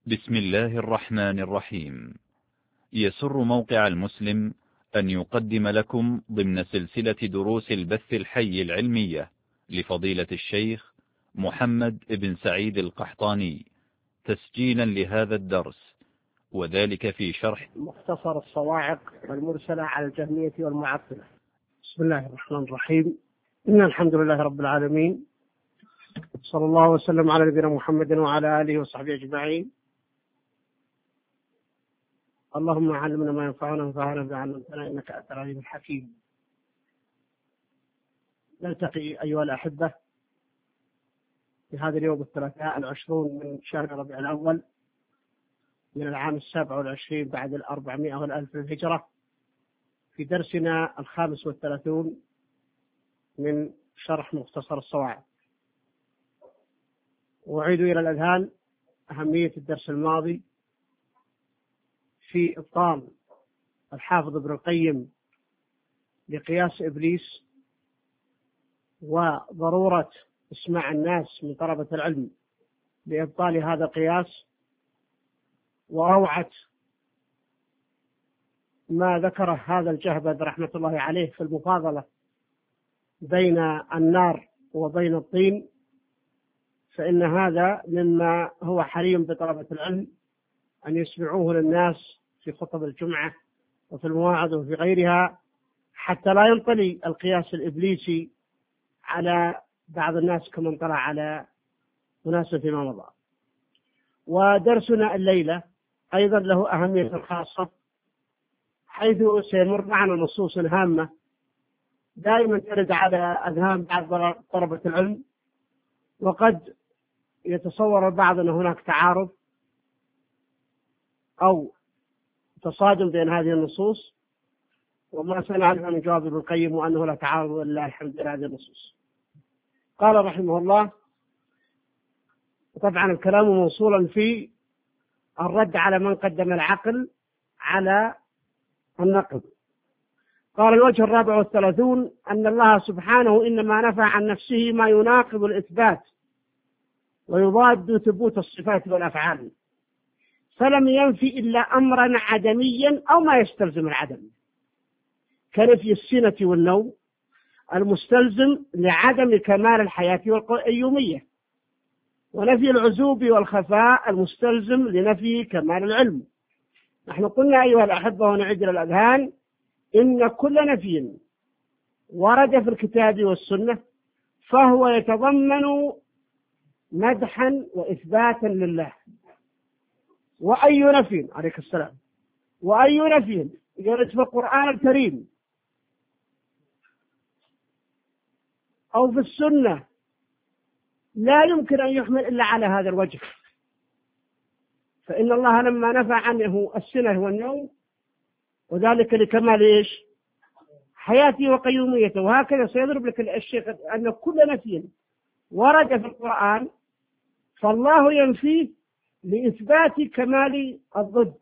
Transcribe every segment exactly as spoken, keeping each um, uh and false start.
بسم الله الرحمن الرحيم. يسر موقع المسلم أن يقدم لكم ضمن سلسلة دروس البث الحي العلمية لفضيلة الشيخ محمد بن سعيد القحطاني تسجيلا لهذا الدرس، وذلك في شرح مختصر الصواعق والمرسلة على الجهمية والمعطلة. بسم الله الرحمن الرحيم. إن الحمد لله رب العالمين، صلى الله وسلم على نبينا محمد وعلى آله وصحبه أجمعين. اللهم علمنا ما ينفعنا وانفعنا بما علمتنا إنك أنت العليم الحكيم. نلتقي أيها الأحبة في هذا اليوم الثلاثاء العشرون من شهر ربيع الأول من العام السابع والعشرين بعد الأربعمائة والألف الهجرة، في درسنا الخامس والثلاثون من شرح مختصر الصواعق. وأعيد إلى الأذهان أهمية الدرس الماضي في إبطال الحافظ ابن القيم لقياس إبليس، وضرورة اسماع الناس من طلبة العلم لإبطال هذا القياس، وروعة ما ذكره هذا الجهبذ رحمة الله عليه في المفاضلة بين النار وبين الطين. فإن هذا مما هو حري بطلبة العلم أن يسمعوه للناس في خطب الجمعة وفي المواعظ وفي غيرها، حتى لا ينطلي القياس الإبليسي على بعض الناس كما انطلع على أناس فيما مضى. ودرسنا الليلة أيضا له أهمية خاصة، حيث سيمر معنا نصوص هامة دائما ترد على أذهان بعض طلبة العلم، وقد يتصور البعض أن هناك تعارض أو تصادم بين هذه النصوص، وما سنعرف من جواب ابن القيم وأنه لا تعارض إلا الحمد لله هذه النصوص. قال رحمه الله، وطبعا الكلام موصولا في الرد على من قدم العقل على النقل. قال: الوجه الرابع والثلاثون أن الله سبحانه إنما نفى عن نفسه ما يناقض الإثبات ويضاد ثبوت الصفات والأفعال، فلم ينفي إلا أمرا عدميا أو ما يستلزم العدم، كنفي السنة والنوم المستلزم لعدم كمال الحياة والقيومية، ونفي العزوب والخفاء المستلزم لنفي كمال العلم. نحن قلنا أيها الأحبة ونعيد الأذهان إن كل نفي ورد في الكتاب والسنة فهو يتضمن مدحا وإثباتا لله. وأي نفي عليك السلام وأي نفي يرد في القرآن الكريم أو في السنة لا يمكن أن يحمل إلا على هذا الوجه. فإن الله لما نفى عنه السنة والنوم وذلك لكمال إيش؟ حياته وقيوميته. وهكذا سيضرب لك الشيخ أن كل نفي ورد في القرآن فالله ينفيه لإثبات كمال الضد.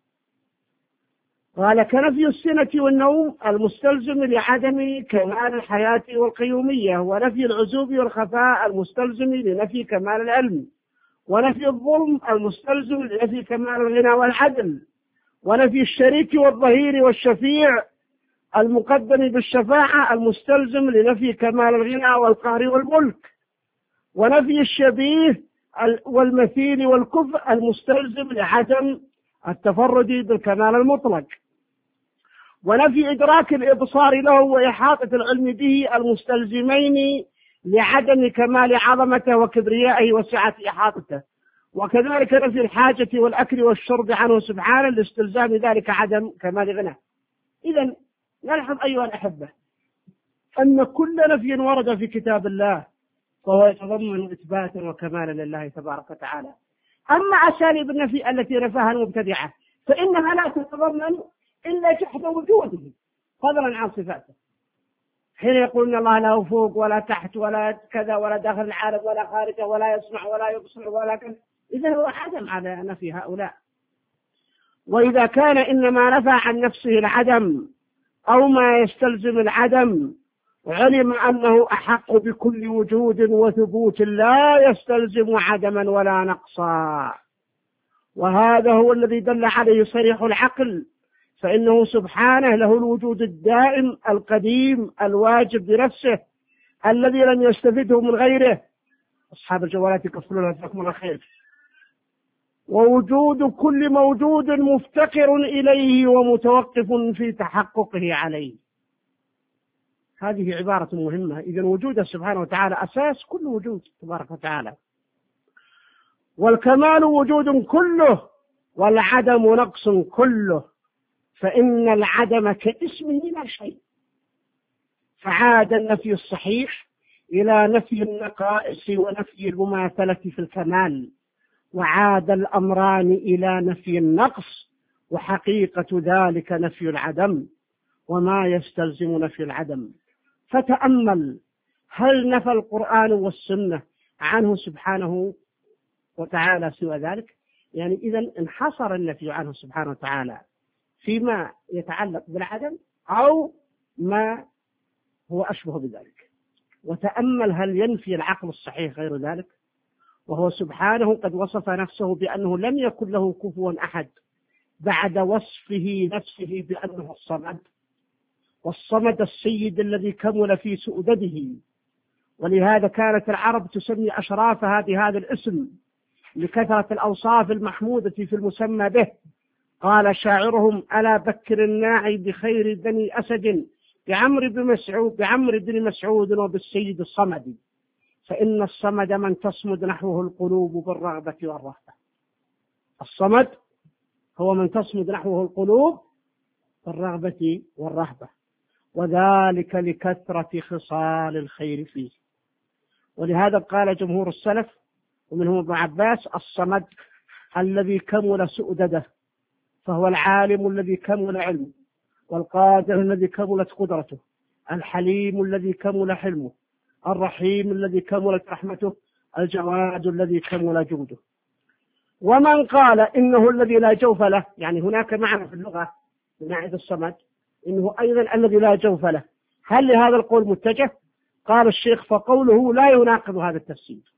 قال: كنفي السنة والنوم المستلزم لعدم كمال الحياة والقيومية، ونفي العزوب والخفاء المستلزم لنفي كمال العلم، ونفي الظلم المستلزم لنفي كمال الغنى والعدل، ونفي الشريك والظهير والشفيع المقدم بالشفاعة المستلزم لنفي كمال الغنى والقهر والملك، ونفي الشبيه والمثيل والكفء المستلزم لعدم التفرد بالكمال المطلق، ونفي إدراك الإبصار له وإحاطة العلم به المستلزمين لعدم كمال عظمته وكبريائه وسعة إحاطته، وكذلك نفي الحاجة والأكل والشرب عنه سبحانه لاستلزام ذلك عدم كمال غناه. إذن نلحظ أيها الأحبة أن كل نفي ورد في كتاب الله فهو يتضمن إثباتا وكمالا لله تبارك وتعالى. أما أساليب النفي التي نفاها المبتدعة فإنها لا تتضمن إلا جحد وجوده فضلا عن صفاته، حين يقول إن الله له فوق ولا تحت ولا كذا ولا داخل العالم ولا خارجه ولا يسمع ولا يبصر ولا كذا، إذا هو عدم على نفي هؤلاء. وإذا كان إنما نفى عن نفسه العدم أو ما يستلزم العدم علم أنه أحق بكل وجود وثبوت لا يستلزم عدما ولا نقصا. وهذا هو الذي دل عليه صريح العقل، فإنه سبحانه له الوجود الدائم القديم الواجب بنفسه الذي لم يستفده من غيره. أصحاب الجوالات يكفلون جزاكم الله خير. ووجود كل موجود مفتقر إليه ومتوقف في تحققه عليه. هذه عبارة مهمة. إذن وجوده سبحانه وتعالى أساس كل وجود تبارك وتعالى. والكمال وجود كله، والعدم نقص كله، فإن العدم كاسمه لا شيء. فعاد النفي الصحيح إلى نفي النقائص ونفي المماثلة في الكمال، وعاد الأمران إلى نفي النقص، وحقيقة ذلك نفي العدم وما يستلزم نفي العدم. فتأمل، هل نفى القرآن والسنة عنه سبحانه وتعالى سوى ذلك؟ يعني إذن انحصر النفي عنه سبحانه وتعالى فيما يتعلق بالعدم أو ما هو أشبه بذلك. وتأمل، هل ينفي العقل الصحيح غير ذلك؟ وهو سبحانه قد وصف نفسه بأنه لم يكن له كفوا أحد بعد وصفه نفسه بأنه الصمد، والصمد السيد الذي كمل في سؤدده. ولهذا كانت العرب تسمي أشرافها بهذا الاسم لكثرة الأوصاف المحمودة في المسمى به. قال شاعرهم: ألا بكر الناعي بخير بني أسد بعمر بن مسعود بعمر بن مسعود وبالسيد الصمد، فإن الصمد من تصمد نحوه القلوب بالرغبة والرهبة. الصمد هو من تصمد نحوه القلوب بالرغبة والرهبة، وذلك لكثرة خصال الخير فيه. ولهذا قال جمهور السلف ومنهم ابن عباس: الصمد الذي كمل سؤدده، فهو العالم الذي كمل علمه، والقادر الذي كملت قدرته، الحليم الذي كمل حلمه، الرحيم الذي كملت رحمته، الجواد الذي كمل جوده. ومن قال إنه الذي لا جوف له، يعني هناك معنى في اللغة من ناحية الصمد إنه أيضا الذي لا جوف له، هل لهذا القول متجه؟ قال الشيخ: فقوله لا يناقض هذا التفسير،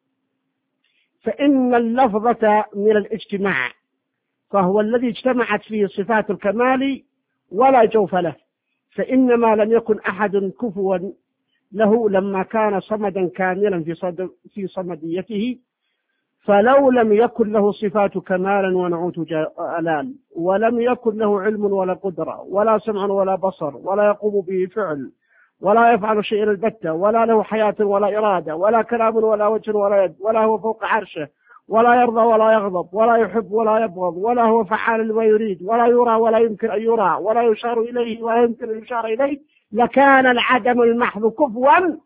فإن اللفظة من الاجتماع، فهو الذي اجتمعت فيه صفات الكمال ولا جوف له، فإنما لم يكن أحد كفوا له لما كان صمدا كاملا في صد في صمديته، فلو لم يكن له صفات كمالا ونعوت جلال، ولم يكن له علم ولا قدرة ولا سمع ولا بصر ولا يقوم به فعل ولا يفعل شيئا البتة، ولا له حياة ولا إرادة ولا كلام ولا وجه ولا يد، ولا هو فوق عرشه ولا يرضى ولا يغضب ولا يحب ولا يبغض، ولا هو فعال لما يريد، ولا يرى ولا يمكن أن يرى، ولا يشار إليه ولا يمكن أن يشار إليه، لكان العدم المحض كفوا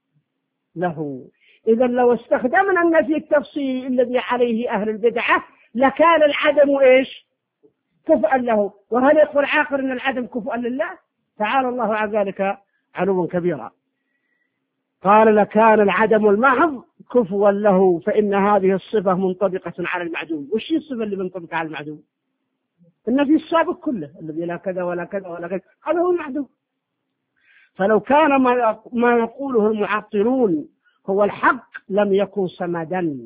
له. إذا لو استخدمنا النفي التفصيلي الذي عليه أهل البدعة لكان العدم إيش؟ كفءا له. وهل يقول العاقل أن العدم كفءا لله؟ تعالى الله عن ذلك علوا كبيرا. قال: لكان العدم المحض كفوا له، فإن هذه الصفة منطبقة على المعدوم. وش هي الصفة اللي منطبقة على المعدوم؟ النفي السابق كله الذي لا كذا ولا كذا ولا كذا، هذا هو المعدوم. فلو كان ما يقوله المعطلون هو الحق لم يكن صمدا،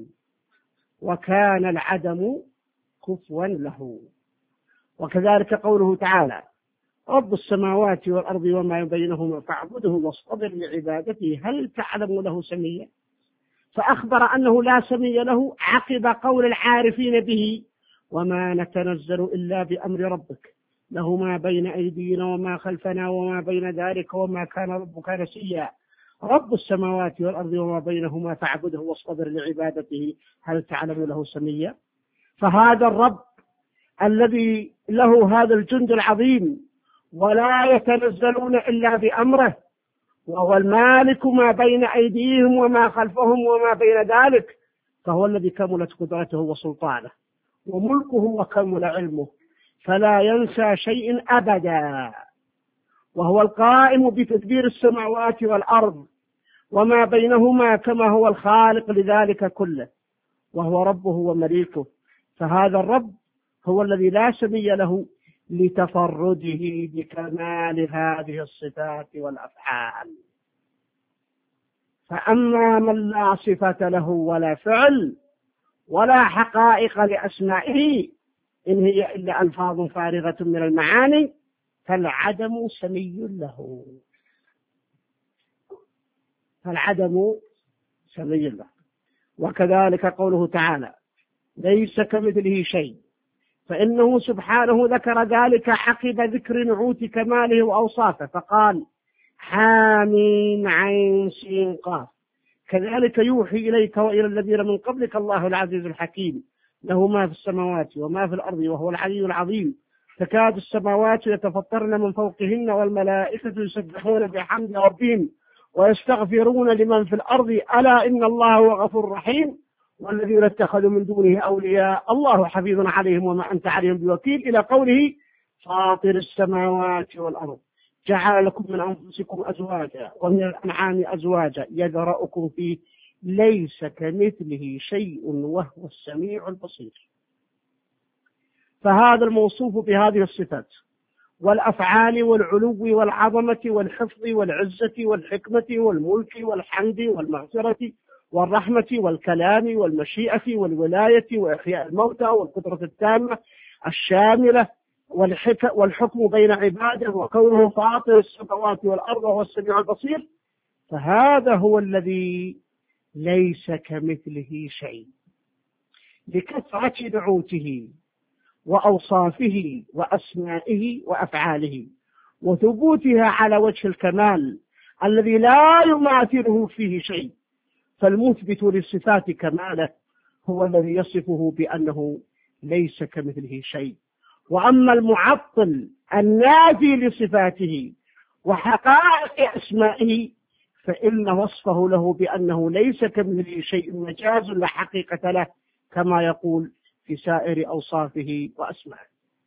وكان العدم كفوا له. وكذلك قوله تعالى: رب السماوات والأرض وما بينهما فاعبده واصطبر لعبادته هل تعلم له سميا. فأخبر أنه لا سمي له عقب قول العارفين به: وما نتنزل إلا بأمر ربك له ما بين أيدينا وما خلفنا وما بين ذلك وما كان ربك نسيا. رب السماوات والأرض وما بينهما فاعبده واصطبر لعبادته هل تعلم له سميا. فهذا الرب الذي له هذا الجند العظيم ولا يتنزلون إلا بأمره، وهو المالك ما بين أيديهم وما خلفهم وما بين ذلك، فهو الذي كملت قدرته وسلطانه وملكه وكمل علمه، فلا ينسى شيء أبدا، وهو القائم بتدبير السماوات والأرض وما بينهما كما هو الخالق لذلك كله، وهو ربه ومليكه. فهذا الرب هو الذي لا سمي له لتفرده بكمال هذه الصفات والأفعال. فأما من لا صفة له ولا فعل ولا حقائق لأسمائه إن هي إلا ألفاظ فارغة من المعاني، فالعدم سمي له، فالعدم سمي له. وكذلك قوله تعالى ليس كمثله شيء، فإنه سبحانه ذكر ذلك عقب ذكر نعوت كماله وأوصافه، فقال حامين عين سين قاف. كذلك يوحي إليك وإلى الذين من قبلك الله العزيز الحكيم، له ما في السماوات وما في الأرض وهو العلي العظيم. تكاد السماوات يتفطرن من فوقهن والملائكة يسبحون بحمد ربهم ويستغفرون لمن في الأرض ألا إن الله هو غفور رحيم. والذين اتخذوا من دونه أولياء الله حفيظ عليهم وما أنت عليهم بوكيل، إلى قوله فاطر السماوات والأرض جعل لكم من أنفسكم أزواجا ومن الأنعام أزواجا يذرأكم فيه ليس كمثله شيء وهو السميع البصير. فهذا الموصوف بهذه الصفات والأفعال والعلو والعظمة والحفظ والعزة والحكمة والملك والحمد والمغفرة والرحمة والكلام والمشيئة والولاية وإحياء الموتى والقدرة التامة الشاملة والحكم بين عباده وكونه فاطر السماوات والأرض وهو السميع البصير، فهذا هو الذي ليس كمثله شيء، لكثرة نعوته وأوصافه وأسمائه وأفعاله وثبوتها على وجه الكمال الذي لا يماثله فيه شيء. فالمثبت للصفات كماله هو الذي يصفه بأنه ليس كمثله شيء. وأما المعطل النافي لصفاته وحقائق أسمائه فإن وصفه له بأنه ليس كمثله شيء مجاز لا حقيقة له، كما يقول في سائر أوصافه وأسمائه.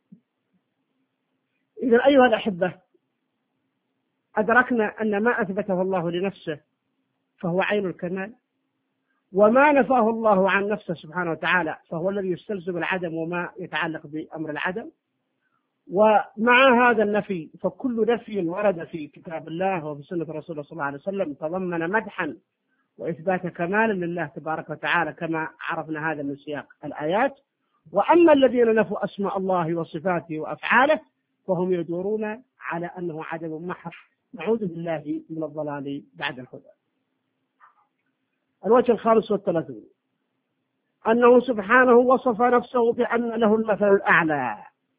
إذن أيها الأحبة، أدركنا أن ما أثبته الله لنفسه فهو عين الكمال، وما نفاه الله عن نفسه سبحانه وتعالى فهو الذي يستلزم العدم وما يتعلق بأمر العدم. ومع هذا النفي فكل نفي ورد في كتاب الله وفي سنة رسول صلى الله عليه وسلم تضمن مدحا وإثبات كمال لله تبارك وتعالى كما عرفنا هذا من سياق الآيات. وأما الذين نفوا أسماء الله وصفاته وأفعاله فهم يدورون على أنه عدم محض، نعوذ بالله من الضلال بعد الهدى. الوجه الخامس والثلاثون أنه سبحانه وصف نفسه بأن له المثل الأعلى،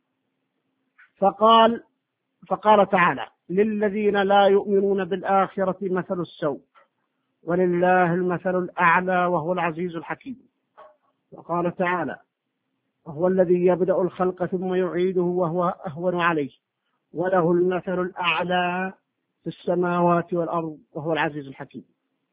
فقال فقال تعالى للذين لا يؤمنون بالآخرة مثل السوء ولله المثل الأعلى وهو العزيز الحكيم. وقال تعالى وهو الذي يبدأ الخلق ثم يعيده وهو أهون عليه وله المثل الأعلى في السماوات والأرض وهو العزيز الحكيم.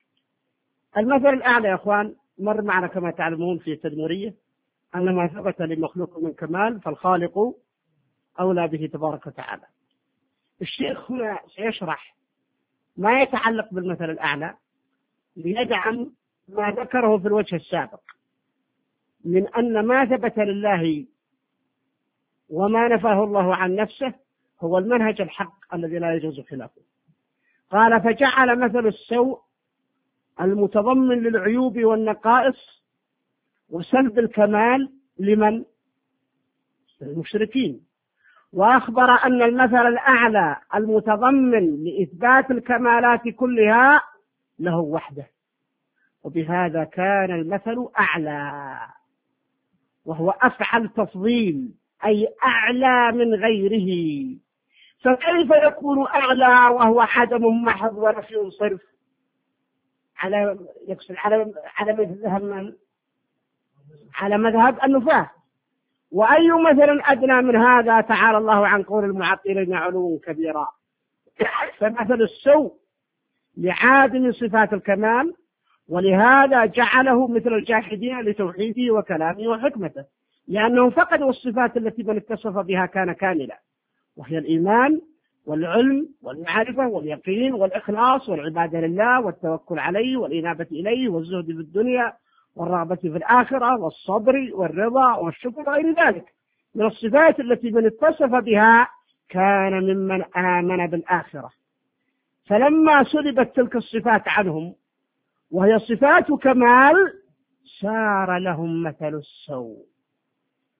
المثل الأعلى يا أخوان مر معنا كما تعلمون في التدمرية أن ما ثبت لمخلوق من كمال فالخالق أولى به تبارك وتعالى. الشيخ هنا سيشرح ما يتعلق بالمثل الأعلى ليدعم ما ذكره في الوجه السابق من أن ما ثبت لله وما نفاه الله عن نفسه هو المنهج الحق الذي لا يجوز خلافه. قال فجعل مثل السوء المتضمن للعيوب والنقائص وسلب الكمال لمن؟ المشركين. وأخبر أن المثل الأعلى المتضمن لإثبات الكمالات كلها له وحده، وبهذا كان المثل أعلى، وهو أفعل تفضيل أي أعلى من غيره. فكيف يكون أعلى وهو عدم محض ونفي صرف؟ على يقصد على على مذهب على مذهب النفاة. وأي مثل أدنى من هذا تعالى الله عن قول المعطلين علوا كبيرا. فمثل السوء لعادم صفات الكمال، ولهذا جعله مثل الجاحدين لتوحيده وكلامه وحكمته، لأنه فقدوا الصفات التي من اتصف بها كان كاملا، وهي الإيمان والعلم والمعرفة واليقين والإخلاص والعبادة لله والتوكل عليه والإنابة إليه والزهد في الدنيا والرغبة في الآخرة والصبر والرضا والشكر وغير ذلك من الصفات التي من اتصف بها كان ممن آمن بالآخرة. فلما سلبت تلك الصفات عنهم وهي صفات كمال صار لهم مثل السوء،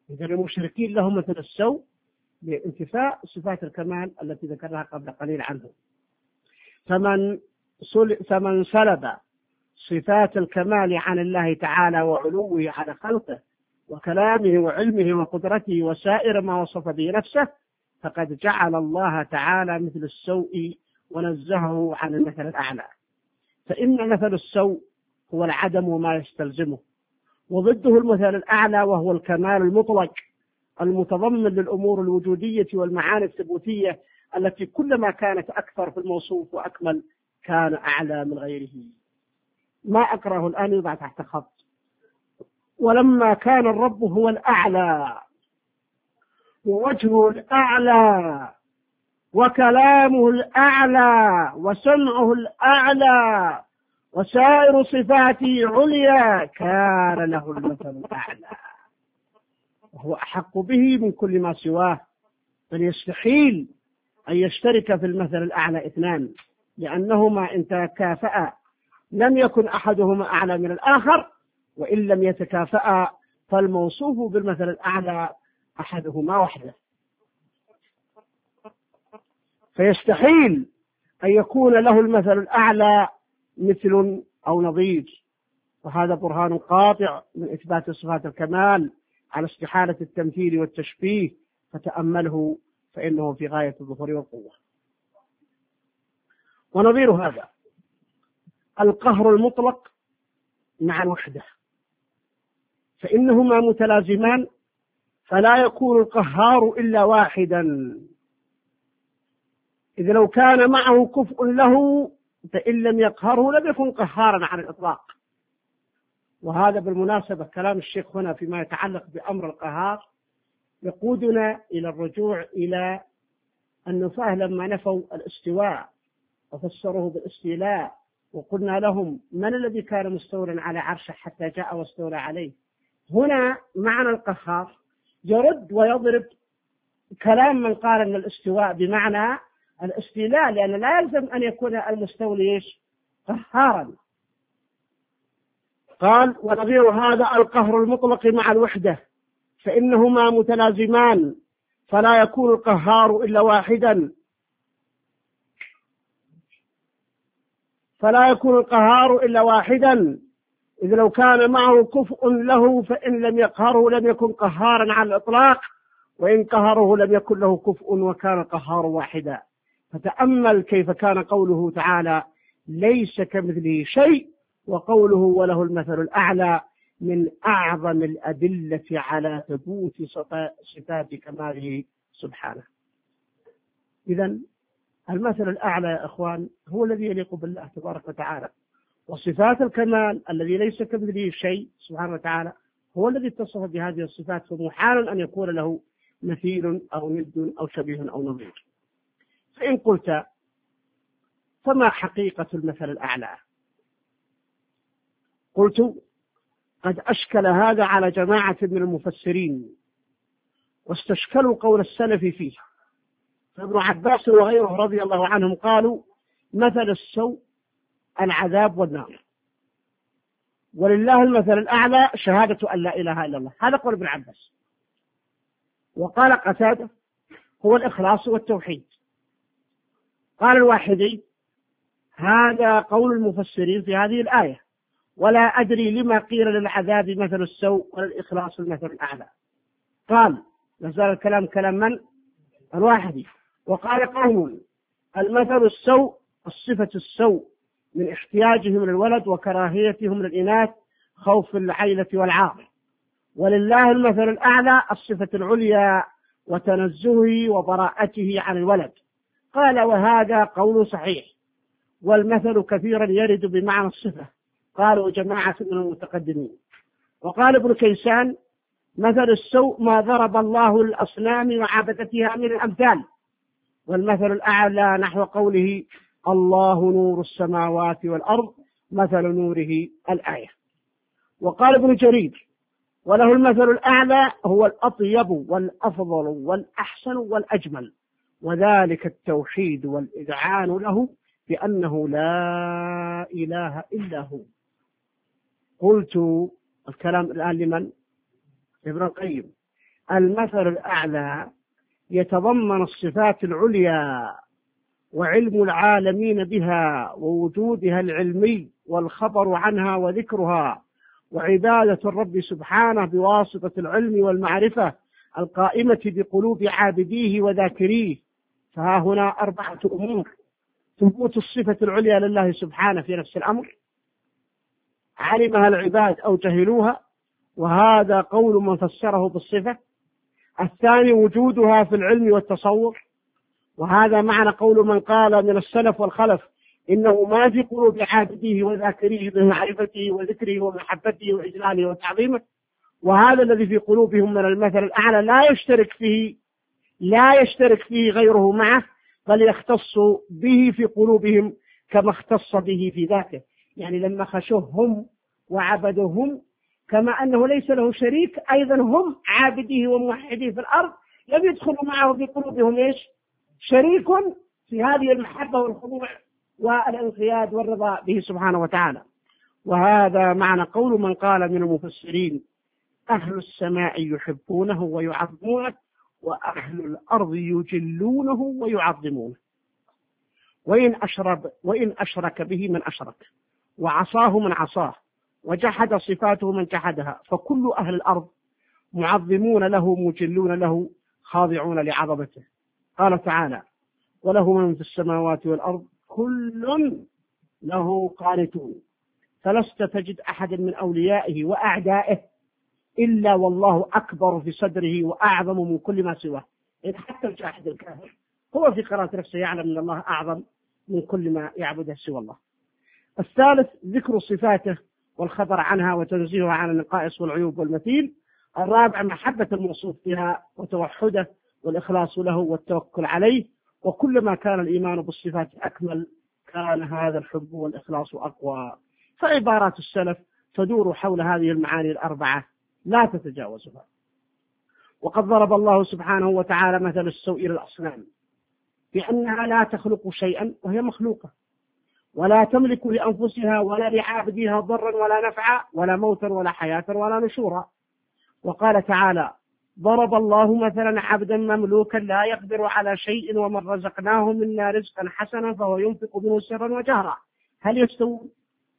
إذا المشركين لهم مثل السوء لانتفاء صفات الكمال التي ذكرها قبل قليل عنه. فمن فمن سلب صفات الكمال عن الله تعالى وعلوه على خلقه وكلامه وعلمه وقدرته وسائر ما وصف به نفسه فقد جعل الله تعالى مثل السوء ونزهه عن المثل الأعلى. فإن مثل السوء هو العدم وما يستلزمه، وضده المثل الأعلى وهو الكمال المطلق المتضمن للأمور الوجودية والمعاني الثبوتية التي كلما كانت أكثر في الموصوف وأكمل كان أعلى من غيره. ما أقرأه الآن يضع تحت خط. ولما كان الرب هو الأعلى ووجهه الأعلى وكلامه الأعلى وسمعه الأعلى وسائر صفاته عليا كان له المثل الأعلى وهو أحق به من كل ما سواه، بل يستحيل أن يشترك في المثل الأعلى اثنان، لأنهما إن تكافأ لم يكن أحدهما أعلى من الآخر، وإن لم يتكافأ فالموصوف بالمثل الأعلى أحدهما وحده. فيستحيل أن يكون له المثل الأعلى مثل أو نظير، وهذا برهان قاطع من إثبات صفات الكمال على استحالة التمثيل والتشبيه، فتأمله فإنه في غاية الظهور والقوة. ونظير هذا القهر المطلق مع الوحدة، فإنهما متلازمان، فلا يكون القهار إلا واحدا، إذا لو كان معه كفء له فإن لم يقهره لم يكن قهارا على الإطلاق. وهذا بالمناسبة كلام الشيخ هنا فيما يتعلق بأمر القهار يقودنا إلى الرجوع إلى النفاة لما نفوا الاستواء وفسروه بالاستيلاء، وقلنا لهم من الذي كان مستولا على عرشه حتى جاء واستولى عليه. هنا معنى القهار يرد ويضرب كلام من قال أن الاستواء بمعنى الاستيلاء، لأن لا يلزم أن يكون المستولي قهارا. قال ونظير هذا القهر المطلق مع الوحدة، فإنهما متلازمان، فلا يكون القهار إلا واحدا فلا يكون القهار إلا واحدا إذا لو كان معه كفء له فإن لم يقهره لم يكن قهارا على الإطلاق، وإن قهره لم يكن له كفء وكان القهار واحدا. فتأمل كيف كان قوله تعالى ليس كمثله شيء وقوله وله المثل الأعلى من أعظم الأدلة على ثبوت صفات كماله سبحانه. إذن المثل الأعلى يا أخوان هو الذي يليق بالله تبارك وتعالى، وصفات الكمال الذي ليس كمثله شيء سبحانه وتعالى هو الذي اتصف بهذه الصفات، فمحال أن يكون له مثيل أو ند أو شبيه أو نظير. فإن قلت فما حقيقة المثل الأعلى؟ قلت قد أشكل هذا على جماعة من المفسرين واستشكلوا قول السلف فيه. فابن عباس وغيره رضي الله عنهم قالوا مثل السوء العذاب والنار، ولله المثل الأعلى شهادة أن لا إله إلا الله. هذا قول ابن عباس. وقال قتادة هو الإخلاص والتوحيد. قال الواحدي هذا قول المفسرين في هذه الآية، ولا أدري لما قيل للعذاب مثل السوء وللإخلاص المثل الأعلى. قال نزال الكلام كلام من؟ الواحدي. وقال قوم المثل السوء الصفة السوء من احتياجهم للولد وكراهيتهم للإناث خوف العيلة والعار، ولله المثل الأعلى الصفة العليا وتنزهه وبراءته عن الولد. قال وهذا قول صحيح، والمثل كثيرا يرد بمعنى الصفة، قالوا جماعة من المتقدمين. وقال ابن كيسان مثل السوء ما ضرب الله للأصنام وعبدتها من الأمثال، والمثل الأعلى نحو قوله الله نور السماوات والأرض مثل نوره الآية. وقال ابن جرير وله المثل الأعلى هو الأطيب والأفضل والأحسن والأجمل، وذلك التوحيد والإذعان له بأنه لا إله إلا هو. قلت الكلام الآن لمن؟ ابن القيم. المثل الأعلى يتضمن الصفات العليا وعلم العالمين بها ووجودها العلمي والخبر عنها وذكرها وعبادة الرب سبحانه بواسطة العلم والمعرفة القائمة بقلوب عابديه وذاكريه. فها هنا أربعة أمور: ثبوت الصفة العليا لله سبحانه في نفس الأمر، علمها العباد أو جهلوها، وهذا قول من فسره بالصفة. الثاني وجودها في العلم والتصور، وهذا معنى قول من قال من السلف والخلف إنه ما في قلوب عابديه وذاكريه بمعرفته وذكره ومحبته وإجلاله وتعظيمه، وهذا الذي في قلوبهم من المثل الأعلى لا يشترك فيه لا يشترك فيه غيره معه، بل يختص به في قلوبهم كما اختص به في ذاته. يعني لما خشوهم وعبدوهم كما أنه ليس له شريك، أيضا هم عابديه وموحديه في الأرض لم يدخلوا معه في قلوبهم إيش؟ شريك في هذه المحبة والخضوع والانقياد والرضا به سبحانه وتعالى. وهذا معنى قول من قال من المفسرين: أهل السماء يحبونه ويعظمونه، وأهل الأرض يجلونه ويعظمونه. وإن أشرك, وإن أشرك به من أشرك، وعصاه من عصاه، وجحد صفاته من جحدها، فكل أهل الأرض معظمون له مجلون له خاضعون لعظمته. قال تعالى: وله من في السماوات والأرض كل له قانتون. فلست تجد أحد من أوليائه وأعدائه إلا والله أكبر في صدره وأعظم من كل ما سواه. إذ حتى الجاحد الكافر هو في قراءة نفسه يعلم أن الله أعظم من كل ما يعبده سوى الله. الثالث ذكر صفاته والخبر عنها وتنزيهها عن النقائص والعيوب والمثيل. الرابع محبة الموصوف بها وتوحده والإخلاص له والتوكل عليه. وكلما كان الإيمان بالصفات أكمل كان هذا الحب والإخلاص أقوى. فعبارات السلف تدور حول هذه المعاني الأربعة لا تتجاوزها. وقد ضرب الله سبحانه وتعالى مثل السوء للأصنام بأنها لا تخلق شيئا وهي مخلوقة، ولا تملك لأنفسها ولا لعابدها ضرا ولا نفعا ولا موتا ولا حياة ولا نشورا. وقال تعالى: ضرب الله مثلا عبدا مملوكا لا يقدر على شيء ومن رزقناه منا رزقا حسنا فهو ينفق منه سرا وجهرا هل يستوون؟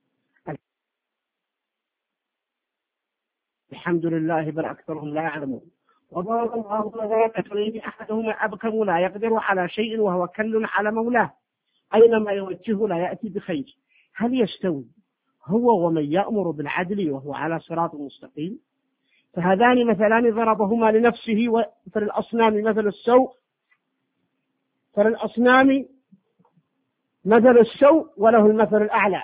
الحمد لله بل أكثرهم لا يعلمون. وضرب الله مثلا رجلين أحدهما أبكم لا يقدر على شيء وهو كل على مولاه أينما يوجهه لا يأتي بخير هل يستوي هو ومن يأمر بالعدل وهو على صراط مستقيم؟ فهذان مثلان ضربهما لنفسه. فللأصنام مثل السوء فللأصنام مثل السوء وله المثل الأعلى.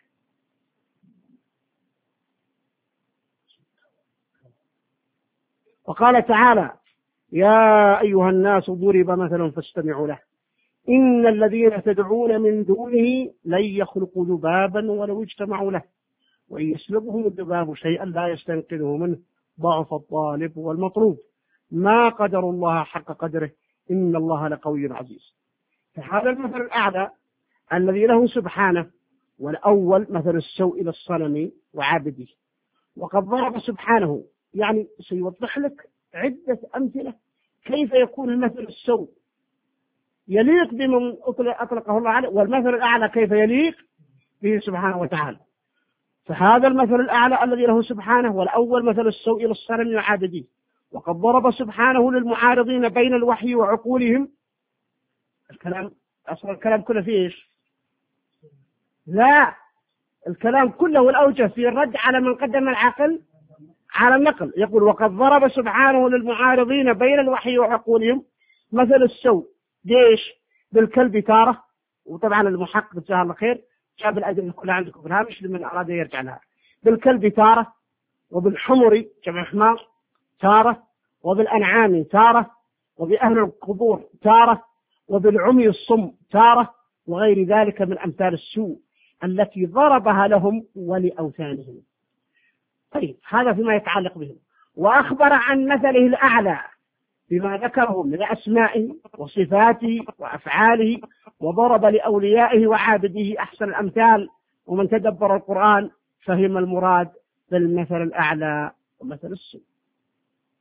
وقال تعالى: يا أيها الناس ضرب مثل فاستمعوا له إن الذين تدعون من دونه لن يخلقوا ذبابا ولو اجتمعوا له وإن يسلبهم الذباب شيئا لا يستنقذه منه ضعف الطالب والمطلوب ما قدر الله حق قدره إن الله لقوي عزيز. فهذا المثل الأعلى الذي له سبحانه. والأول مثل السوء للصنم وعابده. وقد ضرب سبحانه، يعني سيوضح لك عدة أمثلة كيف يكون المثل السوء يليق بمن أطلقه الله عليه، والمثل الأعلى كيف يليق به سبحانه وتعالى. فهذا المثل الأعلى الذي له سبحانه. والأول مثل السوء للصنم وعابده. وقد ضرب سبحانه للمعارضين بين الوحي وعقولهم. الكلام أصلا الكلام كله فيه إيش؟ لا، الكلام كله والأوجه في الرد على من قدم العقل على النقل. يقول: وقد ضرب سبحانه للمعارضين بين الوحي وعقولهم مثل السوء ليش؟ بالكلب تارة. وطبعا المحقق جزاه الله خير جاب الأدلة كلها عندكم في الهامش لمن أراد يرجع لها. بالكلب تارة، وبالحمر جمع حمار تارة، وبالأنعام تارة، وبأهل القبور تارة، وبالعمي الصم تارة، وغير ذلك من أمثال السوء التي ضربها لهم ولأوثانهم. طيب، هذا فيما يتعلق بهم. وأخبر عن مثله الأعلى بما ذكره من أسمائه وصفاته وأفعاله، وضرب لأوليائه وعابده أحسن الأمثال. ومن تدبر القرآن فهم المراد بالمثل الأعلى ومثل السوء.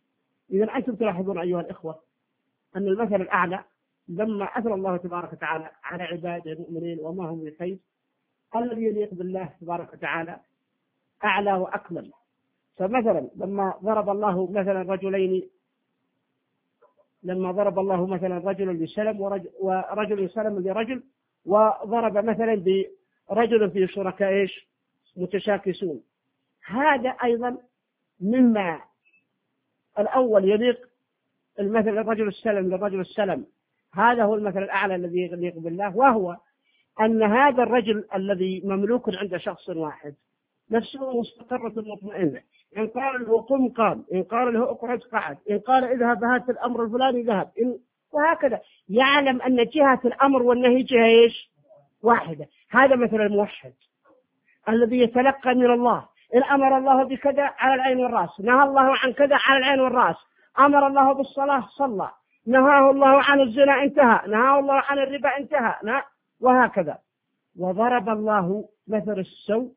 إذا أنتم تلاحظون أيها الإخوة أن المثل الأعلى لما أثنى الله تبارك وتعالى على عباده المؤمنين وما هم بخير، الذي يليق بالله تبارك وتعالى أعلى وأكمل. فمثلا لما ضرب الله مثلا رجلين لما ضرب الله مثلا رجل لسلم ورجل, ورجل سلم لرجل، وضرب مثلا برجل في شركاء إيش متشاكسون، هذا أيضا مما الأول يليق المثل الرجل السلم للرجل السلم، هذا هو المثل الأعلى الذي يليق بالله، وهو أن هذا الرجل الذي مملوك عند شخص واحد نفسه مستقرة مطمئنة، إن قال له قم قام، إن قال له اقعد قعد، إن قال اذهب هات الأمر الفلاني ذهب، إن وهكذا، يعلم أن جهة الأمر والنهي جهة إيش واحدة. هذا مثل الموحد الذي يتلقى من الله، إن أمر الله بكذا على العين والرأس، نهى الله عن كذا على العين والرأس، أمر الله بالصلاة صلى، نهاه الله عن الزنا انتهى، نهاه الله عن الربا انتهى، نهى وهكذا. وضرب الله مثل السوء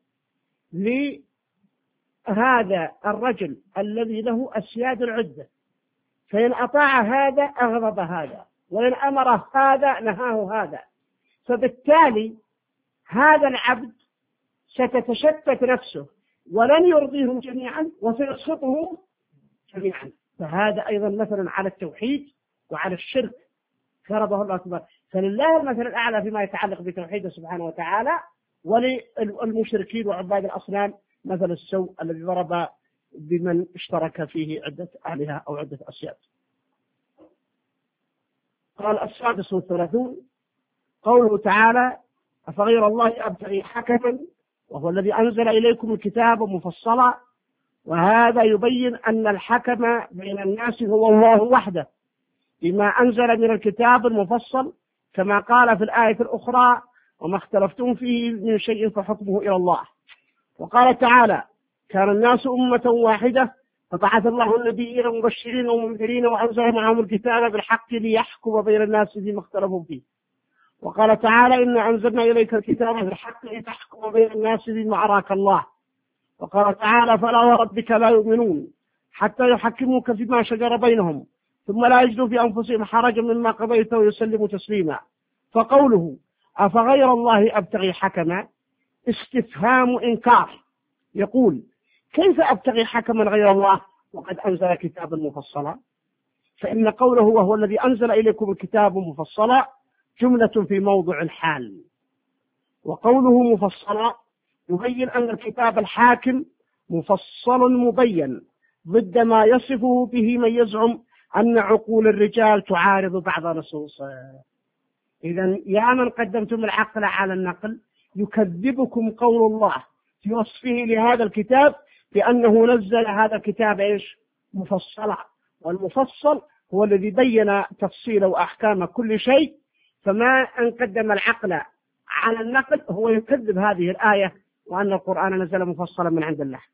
لهذا الرجل الذي له أسياد العدة، فإن أطاع هذا أغضب هذا، وإن أمر هذا نهاه هذا، فبالتالي هذا العبد ستتشتت نفسه ولن يرضيهم جميعا وسيسخطهم جميعا. فهذا أيضا مثلا على التوحيد وعلى الشرك ضربه الله تبارك. فلله المثل الأعلى فيما يتعلق بتوحيده سبحانه وتعالى، وللمشركين وعباد الأصنام مثل السوء الذي ضرب بمن اشترك فيه عدة آلهة أو عدة أسياد. قال السادس والثلاثون قوله تعالى: أفغير الله أبتغي حكما وهو الذي أنزل إليكم الكتاب مفصلا. وهذا يبين أن الحكم بين الناس هو الله وحده بما أنزل من الكتاب المفصل، كما قال في الآية الأخرى: وما اختلفتم فيه من شيء فحكمه إلى الله. وقال تعالى: كان الناس أمة واحدة فبعث الله النبيين مبشرين ومنذرين وأنزل معهم الكتاب بالحق ليحكم بين الناس فيما اختلفوا فيه. وقال تعالى: إنا أنزلنا إليك الكتاب بالحق لتحكم بين الناس فيما أراك الله. وقال تعالى: فلا وربك لا يؤمنون حتى يحكموك فيما شجر بينهم ثم لا يجدوا في أنفسهم حرجا مما قضيت ويسلموا تسليما. فقوله أفغير الله أبتغي حكما استفهام إنكار، يقول: كيف أبتغي حكما غير الله وقد أنزل كتابا مفصلا؟ فإن قوله وهو الذي أنزل إليكم الكتاب مفصلا جملة في موضع الحال، وقوله مفصلا يبين أن الكتاب الحاكم مفصل مبين ضد ما يصفه به من يزعم أن عقول الرجال تعارض بعض نصوصه. إذن يا من قدمتم العقل على النقل يكذبكم قول الله في وصفه لهذا الكتاب بأنه نزل هذا الكتاب إيش مفصلا، والمفصل هو الذي بين تفصيل وأحكام كل شيء. فما أن قدم العقل على النقل هو يكذب هذه الآية وأن القرآن نزل مفصلا من عند الله.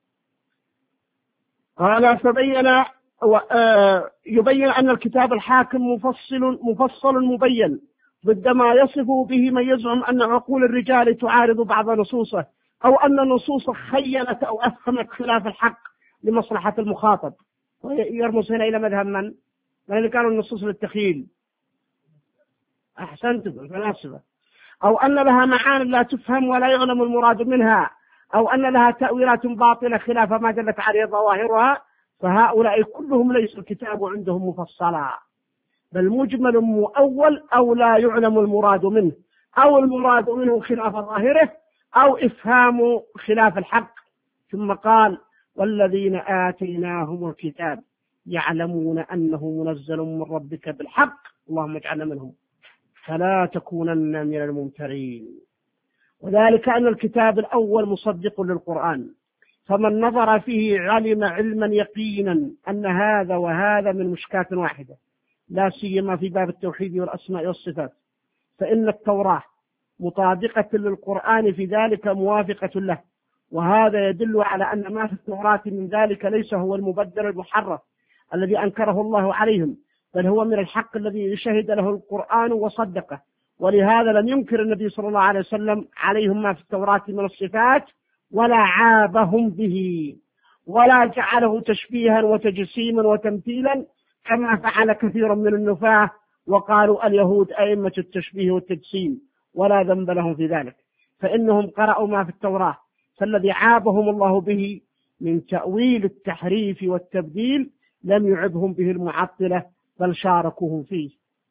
قال فبين يبين أن الكتاب الحاكم مفصل مفصل مبين ضد ما يصفه به من يزعم أن عقول الرجال تعارض بعض نصوصه، أو أن النصوص خيلت أو أفهمت خلاف الحق لمصلحة المخاطب. ويرمز هنا إلى مذهب من؟ من اللي كانوا النصوص للتخيل؟ أحسنتم، الفلاسفة. أو أن لها معاني لا تفهم ولا يعلم المراد منها، أو أن لها تأويلات باطلة خلاف ما دلت عليه ظواهرها. فهؤلاء كلهم ليس الكتاب عندهم مفصلا، بل مجمل مؤول أو لا يعلم المراد منه، أو المراد منه خلاف ظاهره، أو إفهام خلاف الحق. ثم قال: والذين آتيناهم الكتاب يعلمون أنه منزل من ربك بالحق، اللهم اجعلنا منهم، فلا تكونن من الممترين. وذلك أن الكتاب الأول مصدق للقرآن، فمن نظر فيه علم علما يقينا أن هذا وهذا من مشكاة واحدة، لا سيما في باب التوحيد والأسماء والصفات، فإن التوراة مطابقة للقرآن في ذلك موافقة له. وهذا يدل على أن ما في التوراة من ذلك ليس هو المبدل المحرف الذي أنكره الله عليهم، بل هو من الحق الذي شهد له القرآن وصدقه. ولهذا لم ينكر النبي صلى الله عليه وسلم عليهم ما في التوراة من الصفات ولا عابهم به. ولا جعله تشبيها وتجسيما وتمثيلا كما فعل كثير من النفاة وقالوا اليهود أئمة التشبيه والتجسيم، ولا ذنب لهم في ذلك، فإنهم قرأوا ما في التوراة، فالذي عابهم الله به من تأويل التحريف والتبديل لم يعبهم به المعطلة بل شاركوهم فيه.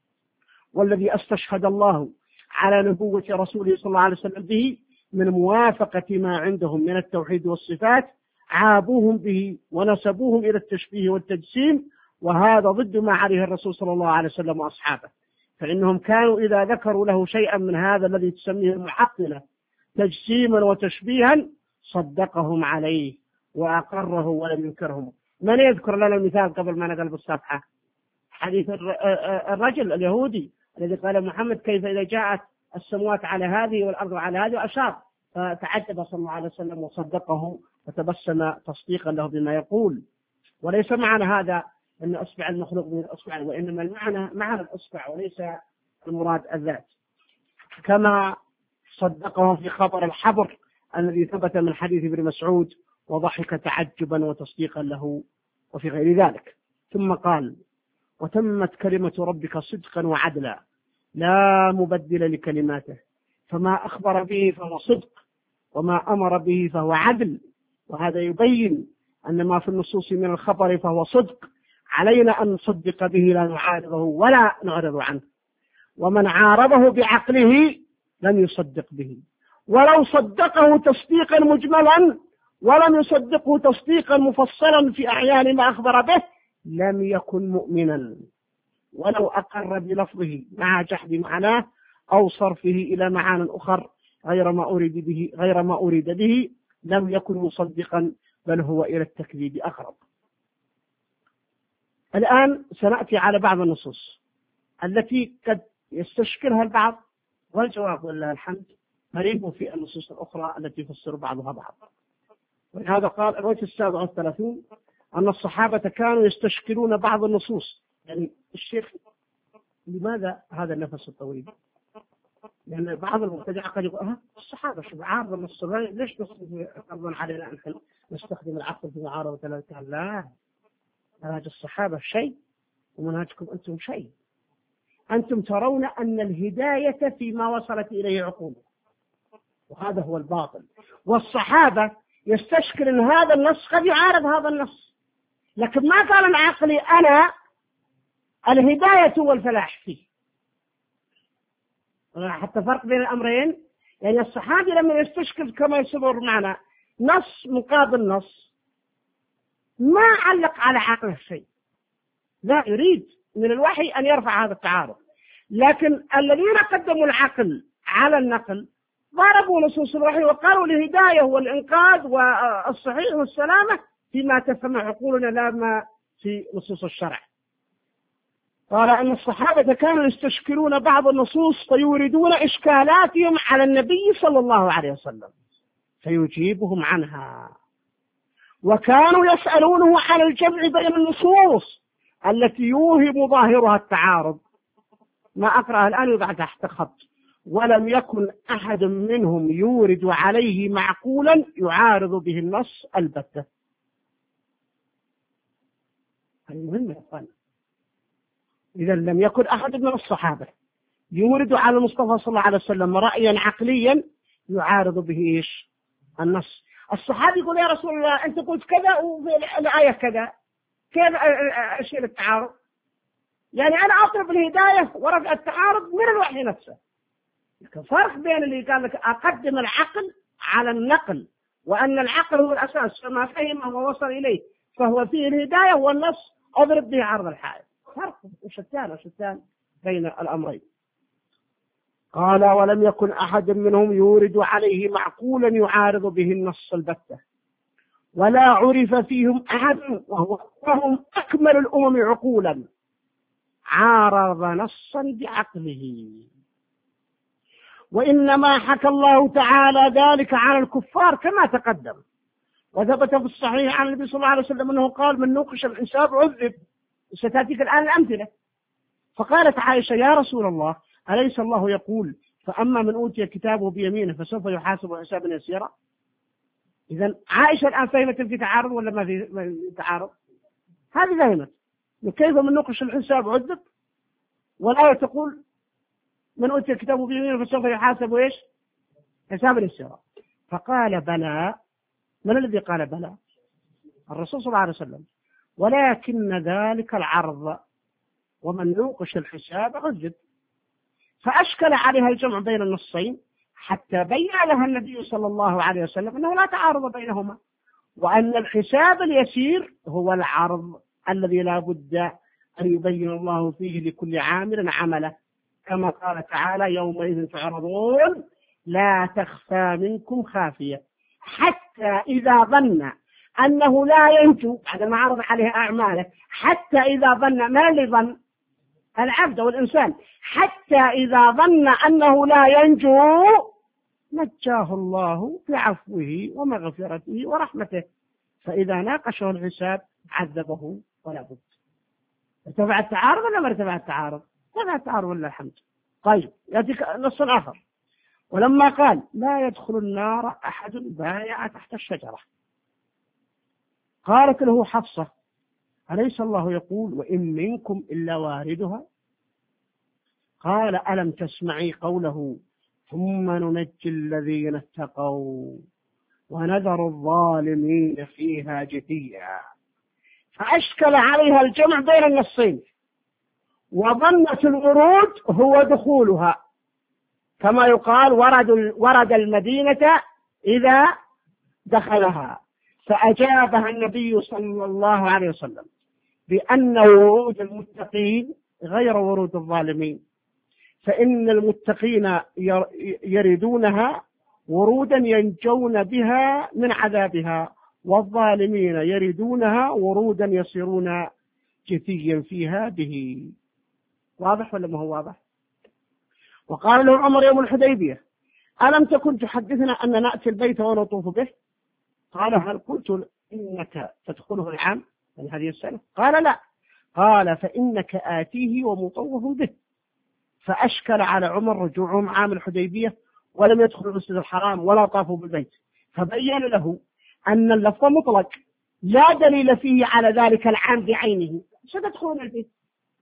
والذي استشهد الله على نبوة رسوله صلى الله عليه وسلم به من موافقة ما عندهم من التوحيد والصفات عابوهم به ونسبوهم إلى التشبيه والتجسيم، وهذا ضد ما عليه الرسول صلى الله عليه وسلم وأصحابه، فإنهم كانوا إذا ذكروا له شيئا من هذا الذي تسميه المعطلة تجسيما وتشبيها صدقهم عليه وأقره ولم ينكرهم. من يذكر لنا المثال قبل ما نقلب الصفحة؟ حديث الرجل اليهودي الذي قال محمد كيف إذا جاءت السماوات على هذه والأرض على هذه، وأشار فتعجب صلى الله عليه وسلم وصدقه وتبسم تصديقا له بما يقول. وليس معنى هذا أن أصبع المخلوق من الأصبع، وإنما المعنى معنى الأصبع وليس المراد الذات، كما صدقه في خبر الحبر الذي ثبت من حديث ابن مسعود وضحك تعجبا وتصديقا له وفي غير ذلك. ثم قال وتمت كلمة ربك صدقا وعدلا لا مبدل لكلماته، فما أخبر به فهو صدق وما أمر به فهو عدل. وهذا يبين أن ما في النصوص من الخبر فهو صدق، علينا أن نصدق به لا نعارضه ولا نعرض عنه، ومن عارضه بعقله لم يصدق به، ولو صدقه تصديقا مجملا ولم يصدقه تصديقا مفصلا في أعيان ما أخبر به لم يكن مؤمنا، ولو أقر بلفظه مع جحد معناه أو صرفه إلى معان أخر غير ما أريد به غير ما أريد به لم يكن مصدقا، بل هو إلى التكذيب أقرب. الآن سنأتي على بعض النصوص التي قد يستشكلها البعض، والجواب ولله الحمد قريب في النصوص الأخرى التي يفسر بعضها بعض. ولهذا قال الوجه السابع والثلاثين أن الصحابة كانوا يستشكلون بعض النصوص. يعني الشيخ لماذا هذا النفس الطويل؟ لأن يعني بعض المبتدعة قد يقول أه الصحابة شو عارض النص، ليش نص علينا أن نستخدم العقل في معارضة الكلام؟ لا، منهج الصحابة شيء ومنهجكم أنتم شيء. أنتم ترون أن الهداية فيما وصلت إليه عقولهم، وهذا هو الباطل. والصحابة يستشكل أن هذا النص قد يعارض هذا النص، لكن ما قال العقل أنا الهداية والفلاح فيه. حتى فرق بين الأمرين، يعني الصحابي لما يستشكل كما يصبر معنا نص مقابل نص ما علق على عقله شيء، لا يريد من الوحي أن يرفع هذا التعارض. لكن الذين قدموا العقل على النقل ضربوا نصوص الوحي وقالوا الهداية والإنقاذ والصحيح والسلامة فيما تفهم عقولنا لا ما في نصوص الشرع. قال أن الصحابة كانوا يستشكلون بعض النصوص فيوردون إشكالاتهم على النبي صلى الله عليه وسلم فيجيبهم عنها، وكانوا يسألونه عن الجمع بين النصوص التي يوهم ظاهرها التعارض. ما أقرأ الآن يوضع تحت خط ولم يكن أحد منهم يورد عليه معقولا يعارض به النص البتة. المهم يا أخوان، إذا لم يكن أحد من الصحابة يورد على المصطفى صلى الله عليه وسلم رأيا عقليا يعارض به إيش النص. الصحابي يقول يا رسول الله أنت قلت كذا وفي الآية كذا، كيف أشيل التعارض؟ يعني أنا أطلب الهداية ورفع التعارض من الوحي نفسه. لكن فرق بين اللي قال لك أقدم العقل على النقل، وأن العقل هو الأساس فما فهم ووصل إليه فهو فيه الهداية، والنص أضرب به عرض الحائط. فرق وشتان وشتان بين الأمرين. قال ولم يكن أحد منهم يورد عليه معقولا يعارض به النص البتة، ولا عرف فيهم أحد وهم أكمل الأمم عقولا عارض نصا بعقله. وإنما حكى الله تعالى ذلك على الكفار كما تقدم، وثبت في الصحيح عن النبي صلى الله عليه وسلم أنه قال من نوقش الحساب عذب. ستأتيك الآن الأمثلة. فقالت عائشة يا رسول الله أليس الله يقول فأما من أوتي كتابه بيمينه فسوف يحاسب حسابا يسيرا؟ إذا عائشة الآن فهمت في تعارض ولا ما في تعارض؟ هذه فهمت كيف من نقش الحساب عذب، والآية تقول من أوتي الكتاب بيمينه فسوف يحاسب إيش؟ حساب السراء. فقال بلى. من الذي قال بلى؟ الرسول صلى الله عليه وسلم. ولكن ذلك العرض ومن نوقش الحساب عذب. فأشكل عليها الجمع بين النصين حتى بين لها النبي صلى الله عليه وسلم أنه لا تعارض بينهما، وأن الحساب اليسير هو العرض الذي لا بد أن يبين الله فيه لكل عامل عمله، كما قال تعالى يومئذ تعرضون لا تخفى منكم خافية. حتى إذا ظن أنه لا ينجو بعد ما عرض عليه أعماله، حتى إذا ظن، ما اللي ظن؟ العبد والإنسان. حتى إذا ظن أنه لا ينجو نجاه الله بعفوه ومغفرته ورحمته، فإذا ناقشه الحساب عذبه ولا بد. ارتفع التعارض ولا ما ارتفع التعارض؟ ارتفع التعارض ولا الحمد. طيب يأتيك نص آخر: ولما قال لا يدخل النار أحد بايع تحت الشجرة، قالت له حفصة: أليس الله يقول وإن منكم إلا واردها؟ قال: ألم تسمعي قوله ثم ننجي الذين اتقوا ونذر الظالمين فيها جثيا. فأشكل عليها الجمع بين النصين، وظنت الورود هو دخولها، كما يقال ورد ورد المدينة إذا دخلها. فأجابها النبي صلى الله عليه وسلم بأن ورود المتقين غير ورود الظالمين، فإن المتقين يردونها ورودا ينجون بها من عذابها، والظالمين يردونها ورودا يصيرون جثيا فيها به. واضح ولا ما هو واضح؟ وقال له عمر يوم الحديبية: ألم تكن تحدثنا أن نأتي البيت ونطوف به؟ قال: هل قلت إنك تدخله العام من هذه السنة؟ قال: لا. قال: فإنك آتيه ومطوف به. فأشكل على عمر رجوعهم عام الحديبية ولم يدخل المسجد الحرام ولا طافوا بالبيت، فبين له أن اللفظ مطلق لا دليل فيه على ذلك العام بعينه. ستدخلون البيت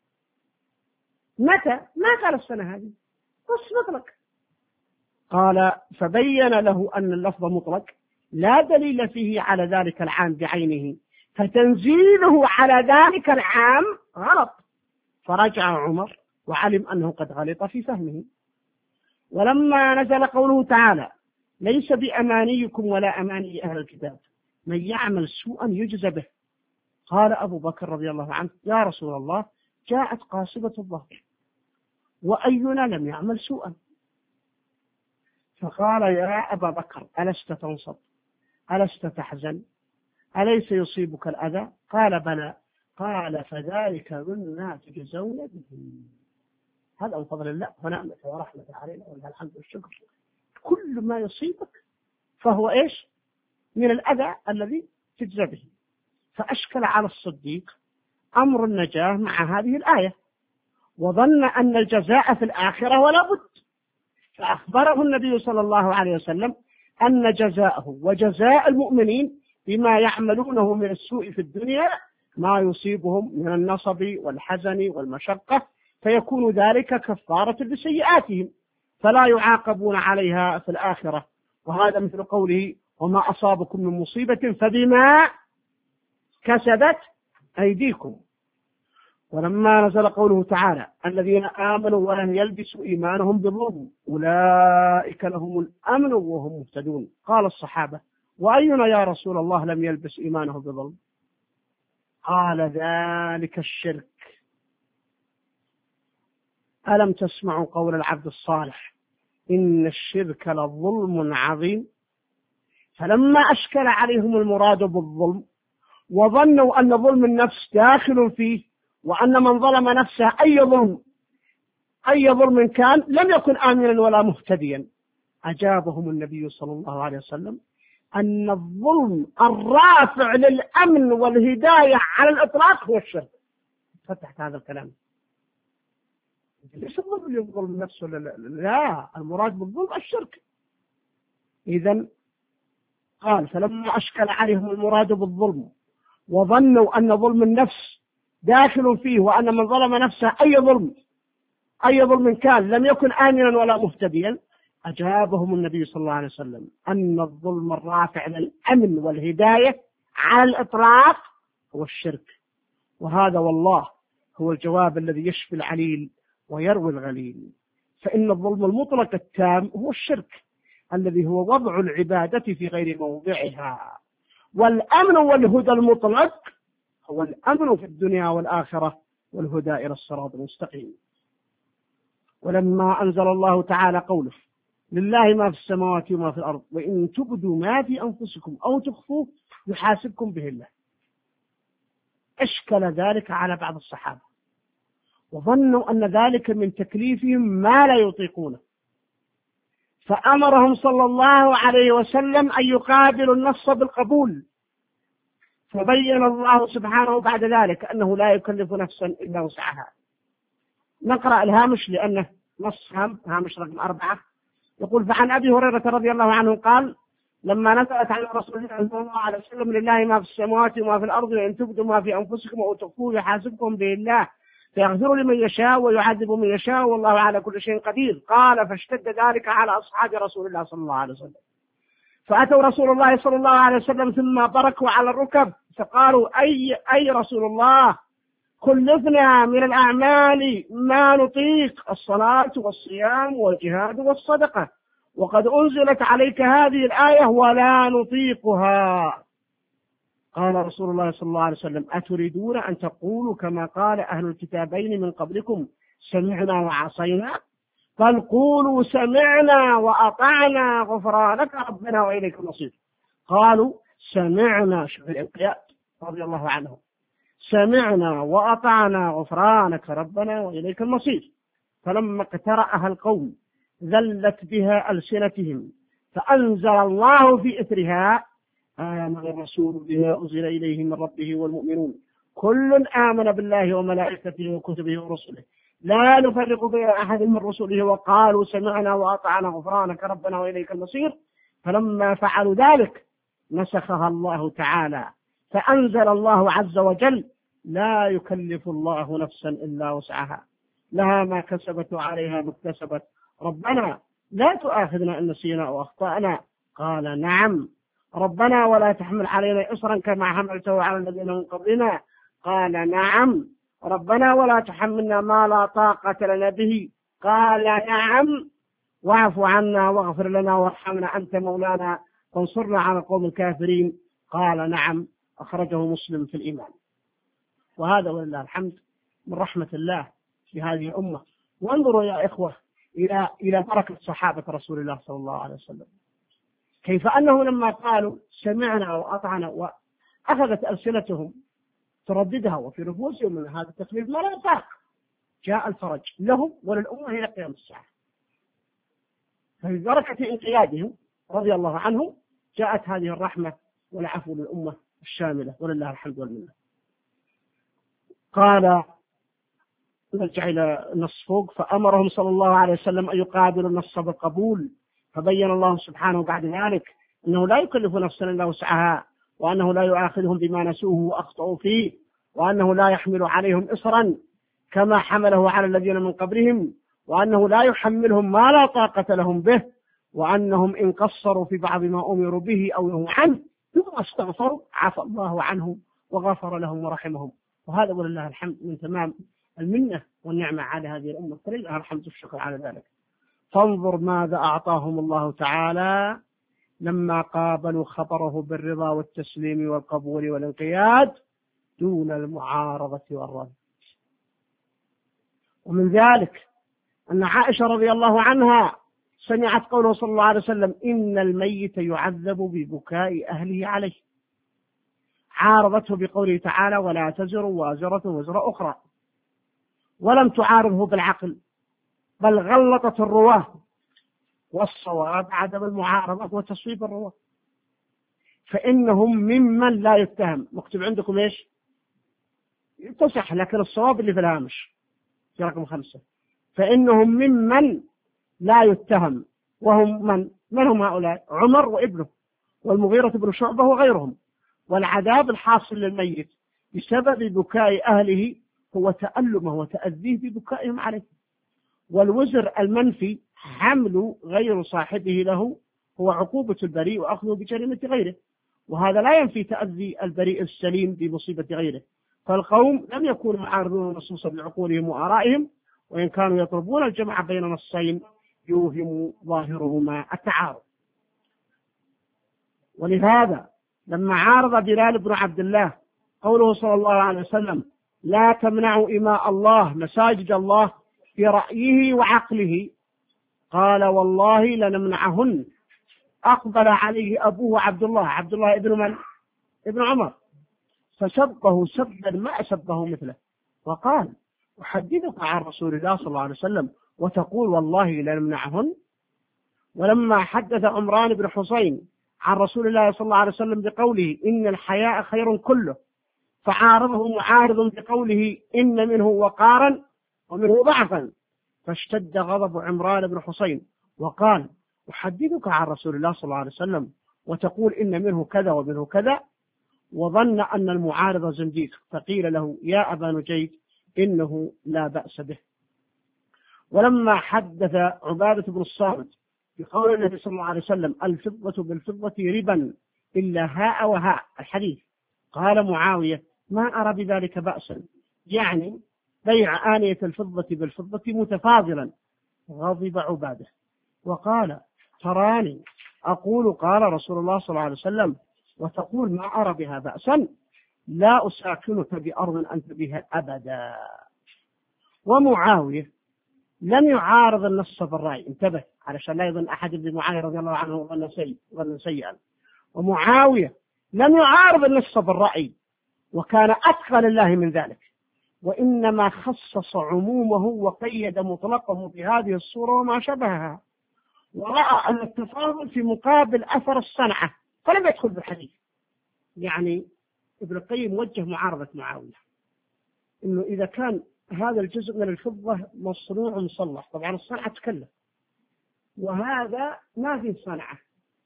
متى؟ ما قال السنة هذه، بس مطلق. قال: فبين له أن اللفظ مطلق لا دليل فيه على ذلك العام بعينه، فتنزيله على ذلك العام غلط. فرجع عمر وعلم أنه قد غلط في فهمه. ولما نزل قوله تعالى: ليس بأمانيكم ولا أماني أهل الكتاب من يعمل سوءا يجزى به، قال أبو بكر رضي الله عنه: يا رسول الله، جاءت قاصبة الظهر وأينا لم يعمل سوءا؟ فقال: يا أبا بكر، ألست تنصب؟ ألست تحزن؟ أليس يصيبك الأذى؟ قال: بلى. قال: فذلك مما تجزون به. هذا من فضل الله ونعمته ورحمته علينا، ولله الحمد والشكر. كل ما يصيبك فهو إيش؟ من الأذى الذي تجزى به. فأشكل على الصديق أمر النجاة مع هذه الآية، وظن أن الجزاء في الآخرة ولا بد، فأخبره النبي صلى الله عليه وسلم أن جزاءه وجزاء المؤمنين بما يعملونه من السوء في الدنيا ما يصيبهم من النصب والحزن والمشقة، فيكون ذلك كفارة لسيئاتهم فلا يعاقبون عليها في الآخرة. وهذا مثل قوله: وما أصابكم من مصيبة فبما كسبت أيديكم. ولما نزل قوله تعالى: الذين آمنوا ولم يلبسوا إيمانهم بظلم أولئك لهم الأمن وهم مهتدون. قال الصحابة: وأينا يا رسول الله لم يلبس إيمانه بظلم؟ قال: ذلك الشرك. ألم تسمعوا قول العبد الصالح: إن الشرك لظلم عظيم؟ فلما أشكل عليهم المراد بالظلم وظنوا أن ظلم النفس داخل فيه، وأن من ظلم نفسه أي ظلم أي ظلم كان لم يكن آمنا ولا مهتديا، أجابهم النبي صلى الله عليه وسلم أن الظلم الرافع للأمن والهداية على الإطلاق هو الشرك. فتحت هذا الكلام. ليس الظلم اللي يظلم نفسه، لا, لا المراد بالظلم الشرك. إذن قال فلما أشكل عليهم المراد بالظلم وظنوا أن ظلم النفس داخل فيه، وأن من ظلم نفسه أي ظلم أي ظلم كان لم يكن آمنا ولا مهتديا، أجابهم النبي صلى الله عليه وسلم أن الظلم الرافع للأمن والهداية على الإطلاق هو الشرك. وهذا والله هو الجواب الذي يشفي العليل ويروي الغليل. فإن الظلم المطلق التام هو الشرك الذي هو وضع العبادة في غير موضعها، والأمن والهدى المطلق هو الأمن في الدنيا والآخرة والهدى إلى الصراط المستقيم. ولما أنزل الله تعالى قوله لله ما في السماوات وما في الأرض وإن تبدوا ما في أنفسكم أو تخفوه يحاسبكم به الله، أشكل ذلك على بعض الصحابة وظنوا أن ذلك من تكليفهم ما لا يطيقونه، فأمرهم صلى الله عليه وسلم أن يقابلوا النص بالقبول، فبين الله سبحانه بعد ذلك أنه لا يكلف نفسا إلا وسعها. نقرأ الهامش لأنه نص هام هامش رقم أربعة. يقول فعن أبي هريرة رضي الله عنه قال لما نزلت على رسول الله صلى الله عليه وسلم لله ما في السماوات وما في الأرض وإن تبدوا ما في أنفسكم أو تخفوه يحاسبكم به الله فيغفر لمن يشاء ويعذب من يشاء والله على كل شيء قدير. قال فاشتد ذلك على أصحاب رسول الله صلى الله عليه وسلم، فأتوا رسول الله صلى الله عليه وسلم ثم بركوا على الركب فقالوا أي, أي رسول الله كلفنا من الأعمال ما نطيق، الصلاة والصيام والجهاد والصدقة، وقد أنزلت عليك هذه الآية ولا نطيقها. قال رسول الله صلى الله عليه وسلم أتريدون أن تقولوا كما قال أهل الكتابين من قبلكم سمعنا وعصينا؟ قال قولوا سمعنا وأطعنا غفرانك ربنا وإليك المصير. قالوا سمعنا، شوف الانقياد رضي الله عنهم، سمعنا وأطعنا غفرانك ربنا وإليك المصير. فلما اقترأها القوم ذلت بها ألسنتهم، فأنزل الله في إثرها آمن الرسول بما أنزل إليه من ربه والمؤمنون كل آمن بالله وملائكته وكتبه ورسله لا نفرق بين أحد من رسله وقالوا سمعنا وأطعنا غفرانك ربنا وإليك المصير. فلما فعلوا ذلك نسخها الله تعالى فأنزل الله عز وجل لا يكلف الله نفسا إلا وسعها لها ما كسبت وعليها ما اكتسبت ربنا لا تؤاخذنا إن نسينا أو أخطأنا. قال نعم ربنا ولا تحمل علينا إصرا كما حملته على الذين من قبلنا. قال نعم ربنا ولا تحملنا ما لا طاقة لنا به. قال نعم واعف عنا واغفر لنا وارحمنا أنت مولانا فانصرنا على القوم الكافرين. قال نعم أخرجه مسلم في الإيمان. وهذا ولله الحمد من رحمة الله في هذه الأمة. وانظروا يا إخوة إلى إلى بركة صحابة رسول الله صلى الله عليه وسلم، كيف أنه لما قالوا سمعنا وأطعنا وأخذت ألسنتهم ترددها وفي نفوسهم من هذا التكليف ما لا يطاق، جاء الفرج لهم وللأمة إلى قيام الساعة. ففي بركة انقيادهم رضي الله عنهم جاءت هذه الرحمة والعفو للأمة الشاملة ولله الحمد والمنة. قال نرجع إلى النص فوق فأمرهم صلى الله عليه وسلم أن يقابلوا النص بالقبول، فبين الله سبحانه بعد ذلك أنه لا يكلف نفسا إلا وسعها، وأنه لا يؤاخذهم بما نسوه وأخطأوا فيه، وأنه لا يحمل عليهم إصرا كما حمله على الذين من قبلهم، وأنه لا يحملهم ما لا طاقة لهم به، وأنهم إن قصروا في بعض ما أمروا به أو نهوا عنه ثم استغفروا عفى الله عنهم وغفر لهم ورحمهم. وهذا ولله الحمد من تمام المنة والنعمة على هذه الأمة، فلله الحمد والشكر على ذلك. فانظر ماذا أعطاهم الله تعالى لما قابلوا خبره بالرضا والتسليم والقبول والانقياد دون المعارضة والرد. ومن ذلك أن عائشة رضي الله عنها سمعت قوله صلى الله عليه وسلم إن الميت يعذب ببكاء أهله عليه، عارضته بقوله تعالى ولا تزر وازرة وزر أخرى، ولم تعارضه بالعقل بل غلطت الرواه، والصواب عدم المعارضة وتصويب الرواه، فإنهم ممن لا يتهم. مكتوب عندكم إيش؟ تصح، لكن الصواب اللي في الهامش في رقم خمسة، فإنهم ممن لا يتهم. وهم من؟ من هم هؤلاء؟ عمر وابنه والمغيرة بن شعبة وغيرهم. والعذاب الحاصل للميت بسبب بكاء أهله هو تألمه وتأذيه ببكائهم عليه. والوزر المنفي حمل غير صاحبه له هو عقوبة البريء وأخذه بجريمة غيره، وهذا لا ينفي تأذي البريء السليم بمصيبة غيره. فالقوم لم يكونوا معارضون النصوص بعقولهم وآرائهم، وإن كانوا يطلبون الجمع بين نصين يوهم ظاهرهما التعارض. ولهذا لما عارض بلال بن عبد الله قوله صلى الله عليه وسلم لا تمنعوا إماء الله مساجد الله في رأيه وعقله، قال والله لنمنعهن. أقبل عليه أبوه عبد الله عبد الله ابن من؟ ابن عمر، فسبه سبا ما سبه مثله، وقال أحدثك عن رسول الله صلى الله عليه وسلم وتقول والله لنمنعهن. ولما حدث عمران بن حسين عن رسول الله صلى الله عليه وسلم بقوله إن الحياء خير كله، فعارضه معارض بقوله إن منه وقارا ومنه ضعفا، فاشتد غضب عمران بن حسين وقال أحدثك عن رسول الله صلى الله عليه وسلم وتقول إن منه كذا ومنه كذا، وظن أن المعارض زنديق، فقيل له يا أبا نجيد إنه لا بأس به. ولما حدث عبادة بن الصامت بقول النبي صلى الله عليه وسلم الفضة بالفضة ربا إلا هاء وهاء الحديث، قال معاوية ما أرى بذلك بأسا، يعني بيع آنية الفضة بالفضة متفاضلا. غضب عبادة وقال تراني أقول قال رسول الله صلى الله عليه وسلم وتقول ما أرى بها بأسا، لا أساكنك بأرض أنت بها أبدا. ومعاوية لم يعارض النص بالرأي، انتبه علشان لا يظن أحد بمعاوية رضي الله عنه ظن سيء ظن سيئا. ومعاوية لم يعارض النص بالرأي وكان أتقى لله من ذلك، وإنما خصص عمومه وقيد مطلقه بهذه الصورة وما شبهها، ورأى أن التفاضل في مقابل أثر الصنعة فلم يدخل بالحديث. يعني ابن القيم وجه معارضة معاوية إنه إذا كان هذا الجزء من الفضة مصنوع مصلح، طبعا الصنعة تكلف وهذا ما في صنعة،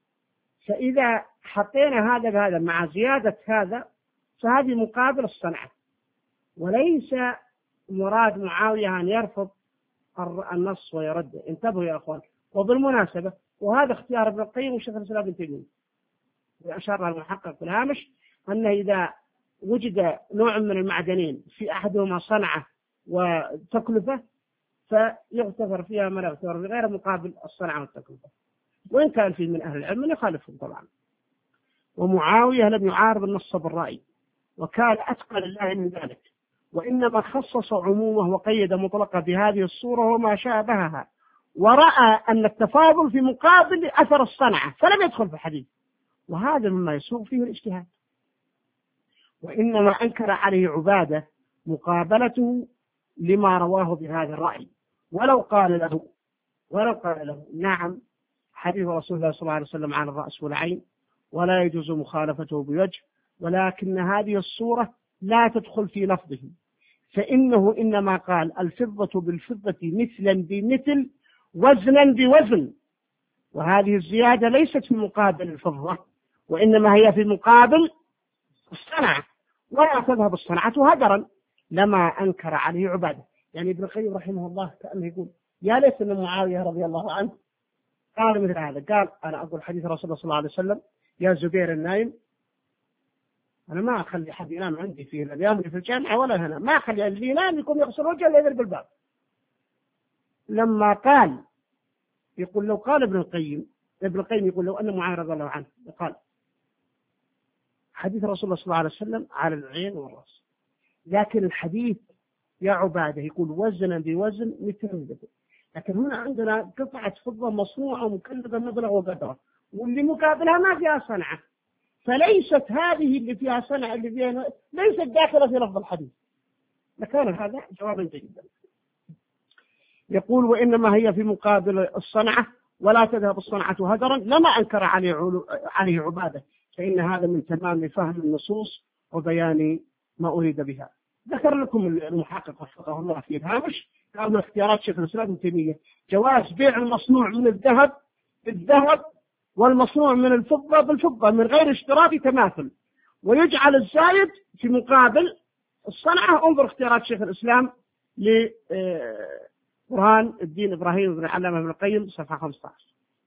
فإذا حطينا هذا بهذا مع زيادة هذا فهذه مقابل الصنعة. وليس مراد معاوية أن يرفض النص ويرده، انتبهوا يا أخوان. وبالمناسبة وهذا اختيار ابن القيم وشيخ الإسلام ابن تيمية، وأشار المحقق في الهامش أنه إذا وجد نوع من المعدنين في أحدهما صنعة وتكلفة فيغتفر فيها ما لا يغتفر بغير مقابل الصنعة والتكلفة، وإن كان في من أهل العلم يخالفهم طبعا. ومعاوية لم يعارض النص بالرأي وكان أتقى لله من ذلك، وإنما خصص عمومه وقيد مطلقه بهذه الصورة وما شابهها، ورأى أن التفاضل في مقابل أثر الصنعة فلم يدخل في الحديث، وهذا مما يسوغ فيه الاجتهاد. وإنما أنكر عليه عبادة مقابلته لما رواه بهذا الرأي، ولو قال له ولو قال له نعم حديث رسول الله صلى الله عليه وسلم عن الرأس والعين ولا يجوز مخالفته بوجه، ولكن هذه الصورة لا تدخل في لفظه، فإنه إنما قال الفضة بالفضة مثلا بمثل وزنا بوزن، وهذه الزيادة ليست في مقابل الفضة وإنما هي في مقابل الصنعة، ولا تذهب الصنعة هدرا لما أنكر عليه عبادة. يعني ابن القيم رحمه الله كأنه يقول يا ليت أن معاوية رضي الله عنه قال مثل هذا، قال أنا أقول حديث رسول الله صلى الله عليه وسلم يا زبير النايم أنا ما أخلي أحد ينام عندي فيه لا يامني في الجامعة ولا هنا، ما أخلي اللي ينام يكون يغسل وجهه إلا يضرب بالباب. لما قال يقول لو قال ابن القيم ابن القيم يقول لو أن معاوية رضي الله عنه قال حديث رسول الله صلى الله عليه وسلم على العين والرأس، لكن الحديث يا عبادة يقول وزنا بوزن مثل مثل، لكن هنا عندنا قطعة فضة مصنوعة ومكلفة مبلغ وقدره واللي مقابلها ما فيها صنعة، فليست هذه اللي فيها صنعة اللي فيها ليست داخلة في لفظ الحديث. لكان هذا جوابا جيدا. يقول وإنما هي في مقابل الصنعة ولا تذهب الصنعة هدرا، لما أنكر عليه عليه عبادة، فإن هذا من تمام فهم النصوص وبيان ما أريد بها. ذكر لكم المحقق وفقه الله في الهامش قال من اختيارات شيخ الإسلام ابن تيمية جواز بيع المصنوع من الذهب بالذهب والمصنوع من الفضة بالفضة من غير اشتراط تماثل، ويجعل الزايد في مقابل الصنعة. انظر اختيارات شيخ الإسلام لبرهان الدين إبراهيم بن العلامة ابن القيم صفحة خمسة عشر.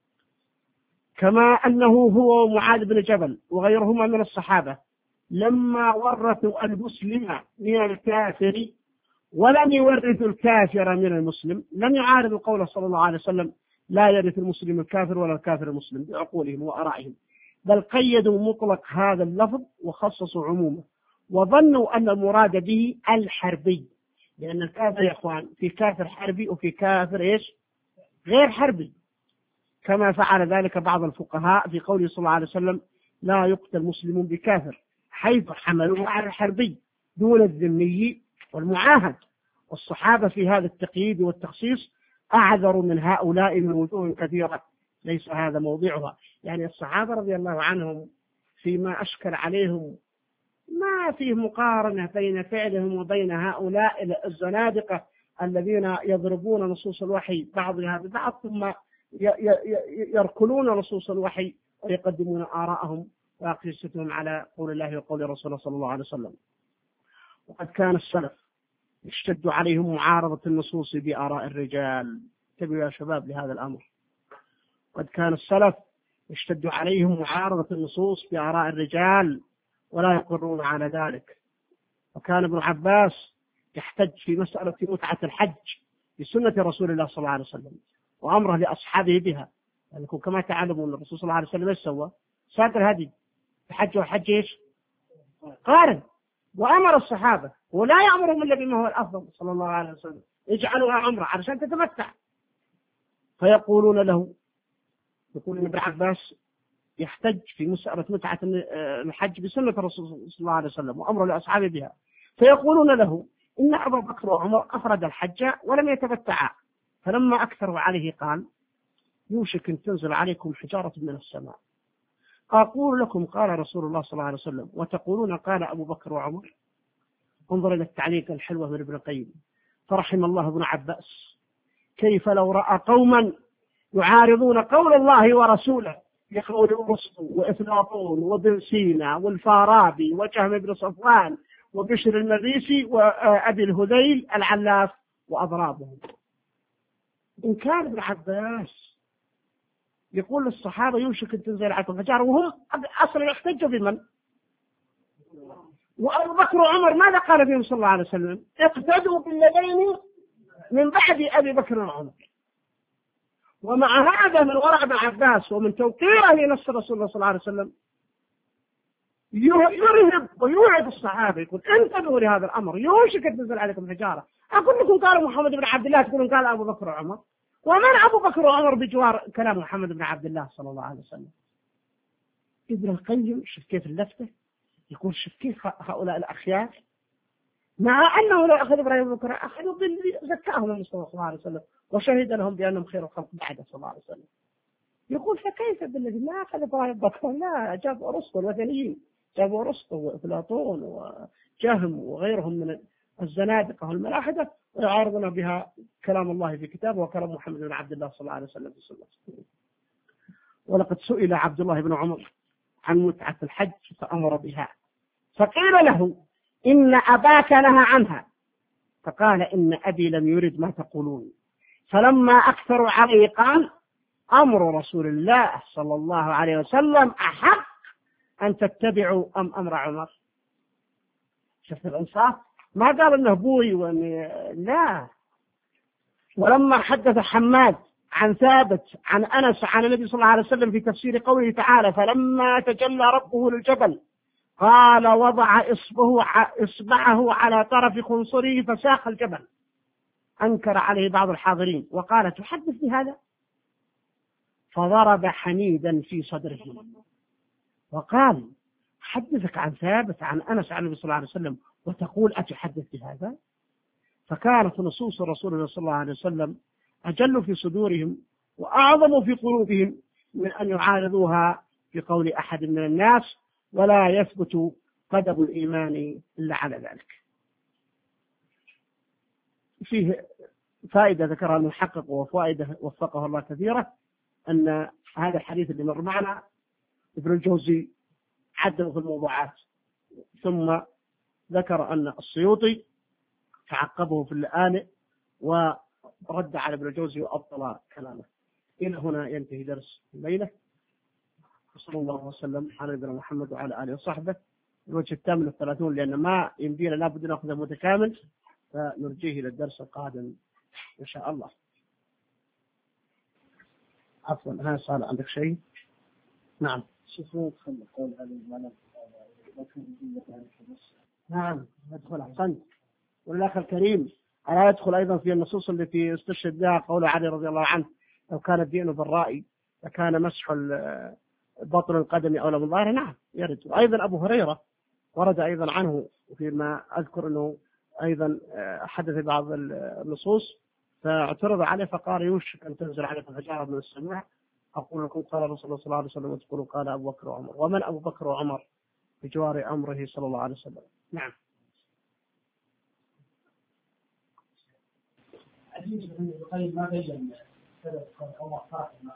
كما أنه هو ومعاذ بن جبل وغيرهما من الصحابة لما ورثوا المسلم من الكافر ولم يورثوا الكافر من المسلم لم يعارضوا قوله صلى الله عليه وسلم لا يرث المسلم الكافر ولا الكافر المسلم بعقولهم وآرائهم، بل قيدوا مطلق هذا اللفظ وخصصوا عمومه، وظنوا أن المراد به الحربي، لأن الكافر يا إخوان في كافر حربي وفي كافر إيش غير حربي، كما فعل ذلك بعض الفقهاء في قوله صلى الله عليه وسلم لا يقتل مسلم بكافر، حيث حملوه على الحربي دون الذمي والمعاهد. والصحابة في هذا التقييد والتخصيص أعذر من هؤلاء من وجوه كثيرة ليس هذا موضعها. يعني الصحابة رضي الله عنهم فيما أشكل عليهم ما فيه مقارنة بين فعلهم وبين هؤلاء الزنادقة الذين يضربون نصوص الوحي بعضها ببعض ثم يركلون نصوص الوحي ويقدمون آراءهم وأقيستهم على قول الله وقول رسوله صلى الله عليه وسلم. وقد كان السلف يشتد عليهم معارضة النصوص بآراء الرجال. انتبهوا يا شباب لهذا الأمر. قد كان السلف يشتد عليهم معارضة النصوص بآراء الرجال ولا يقرون على ذلك. وكان ابن عباس يحتج في مسألة متعة الحج بسنة رسول الله صلى الله عليه وسلم وأمره لأصحابه بها، يعني كما تعلمون الرسول صلى الله عليه وسلم ايش سوى؟ ساق الهدي الحج وحج ايش؟ قارن. وأمر الصحابة ولا يأمرهم إلا بما هو الأفضل صلى الله عليه وسلم اجعلوها عمرة علشان تتمتع. فيقولون له، يقول ابن عباس يحتج في مسألة متعة الحج بسنة الرسول صلى الله عليه وسلم وأمره لأصحابه بها، فيقولون له إن أبا بكر وعمر أفرد الحج ولم يتمتعا، فلما أكثروا عليه قال يوشك أن تنزل عليكم حجارة من السماء. أقول لكم قال رسول الله صلى الله عليه وسلم وتقولون قال أبو بكر وعمر. انظر إلى التعليق الحلوة من ابن القيم. فرحم الله ابن عباس كيف لو رأى قوما يعارضون قول الله ورسوله يقول أرسطو وإفلاطون وابن سينا والفارابي وجهم بن صفوان وبشر المريسي وأبي الهذيل العلاف وأضرابهم. إن كان ابن عباس يقول للصحابة يوشك أن تنزل عليكم حجارة وهم أصلا يحتجوا بمن؟ وأبو بكر وعمر ماذا قال فيهم صلى الله عليه وسلم؟ اقتدوا بالذين من بعد أبي بكر وعمر. ومع هذا من وراء ابن عباس ومن توقيره لنص رسول الله صلى الله عليه وسلم يرهب ويوعد الصحابة يقول انتبهوا لهذا الأمر يوشك أن تنزل عليكم حجارة. أقول لكم قال محمد بن عبد الله تقولون قال أبو بكر وعمر، ومن أبو بكر وعمر بجوار كلام محمد بن عبد الله صلى الله عليه وسلم. ابن القيم شوف كيف اللفتة، يقول شوف كيف هؤلاء الأخيار مع أنه لا أخذ إبراهيم بن كرة أخذوا زكاهم المصطفى صلى الله عليه وسلم وشهد لهم بأنهم خير الخلق بعده صلى الله عليه وسلم. يقول فكيف بالذي ما أخذ إبراهيم بن كرة؟ لا، جاب أرسطو الوثنيين، جابوا أرسطو وأفلاطون وجهم وغيرهم من الزنادقة والملاحدة ويعارضون بها كلام الله في كتابه وكلام محمد بن عبد الله صلى الله عليه وسلم في سنته. ولقد سئل عبد الله بن عمر عن متعة الحج فأمر بها، فقيل له إن أباك نهى عنها، فقال إن أبي لم يرد ما تقولون. فلما أكثروا عليه قال أمر رسول الله صلى الله عليه وسلم أحق أن تتبعوا أم أمر عمر. شفت الإنصاف؟ ما قال إنه بوي وإن لا. ولما حدث حماد عن ثابت عن أنس عن النبي صلى الله عليه وسلم في تفسير قوله تعالى فلما تجلى ربه للجبل قال وضع إصبعه, إصبعه على طرف خنصره فساق الجبل، أنكر عليه بعض الحاضرين وقال تحدث بهذا؟ فضرب حميدا في صدره وقال حدثك عن ثابت عن أنس عن النبي صلى الله عليه وسلم وتقول أتحدث بهذا؟ فكانت نصوص رسول الله صلى الله عليه وسلم أجل في صدورهم وأعظم في قلوبهم من أن يعارضوها بقول أحد من الناس، ولا يثبت قدم الإيمان إلا على ذلك. فيه فائدة ذكرها المحقق وفائدة وفقه الله كثيرة. أن هذا الحديث اللي مر معنا ابن الجوزي عدل في الموضوعات، ثم ذكر أن السيوطي تعقبه في اللآلئ ورد على ابن الجوزي وأبطل كلامه. إلى هنا ينتهي درس الليلة، وصلى الله وسلم على نبينا محمد وعلى آله وصحبه. الوجه الثامن والثلاثون، لأن ما يمدينا لابد نأخذه متكامل، فنرجيه إلى الدرس القادم إن شاء الله. عفوا، هذا صار عندك شيء؟ نعم. شوفوا يدخل قول هذا المعنى نعم يدخل، أحسنت. والأخ الكريم ألا يدخل أيضا في النصوص التي استشهد بها قول علي رضي الله عنه: لو كان الدين بالرأي لكان مسح بطن القدم أولى من ظاهره. نعم يرد. أيضا أبو هريرة ورد أيضا عنه فيما أذكر أنه أيضا حدث بعض النصوص فاعترض عليه فقال: يوشك أن تنزل عليكم حجارة من السماء أقول لكم قال رسول الله صلى الله عليه وسلم وتقولوا قال أبو بكر وعمر. ومن أبو بكر وعمر بجوار أمره صلى الله عليه وسلم. نعم. عزيز بن القيم ما بين سبب كون عمر فاطمة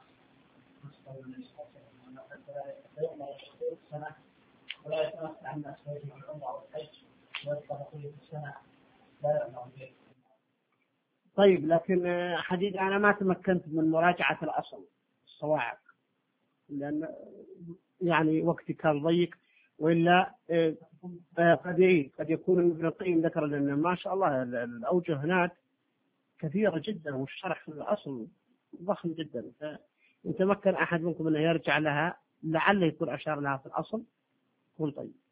سنة ولا يتمتع عن أسبابه العمر والحج ويبقى بقية السنة لا يعلم به. طيب، لكن حديث أنا ما تمكنت من مراجعة الأصل الصواعق، لأن يعني وقتي كان ضيق، وإلا قد قد يكون ابن القيم ذكر لأن ما شاء الله الأوجه هناك كثيرة جدا، والشرح في الأصل ضخم جدا، فإن تمكن أحد منكم أنه يرجع لها لعله يكون أشار لها في الأصل. قل طيب.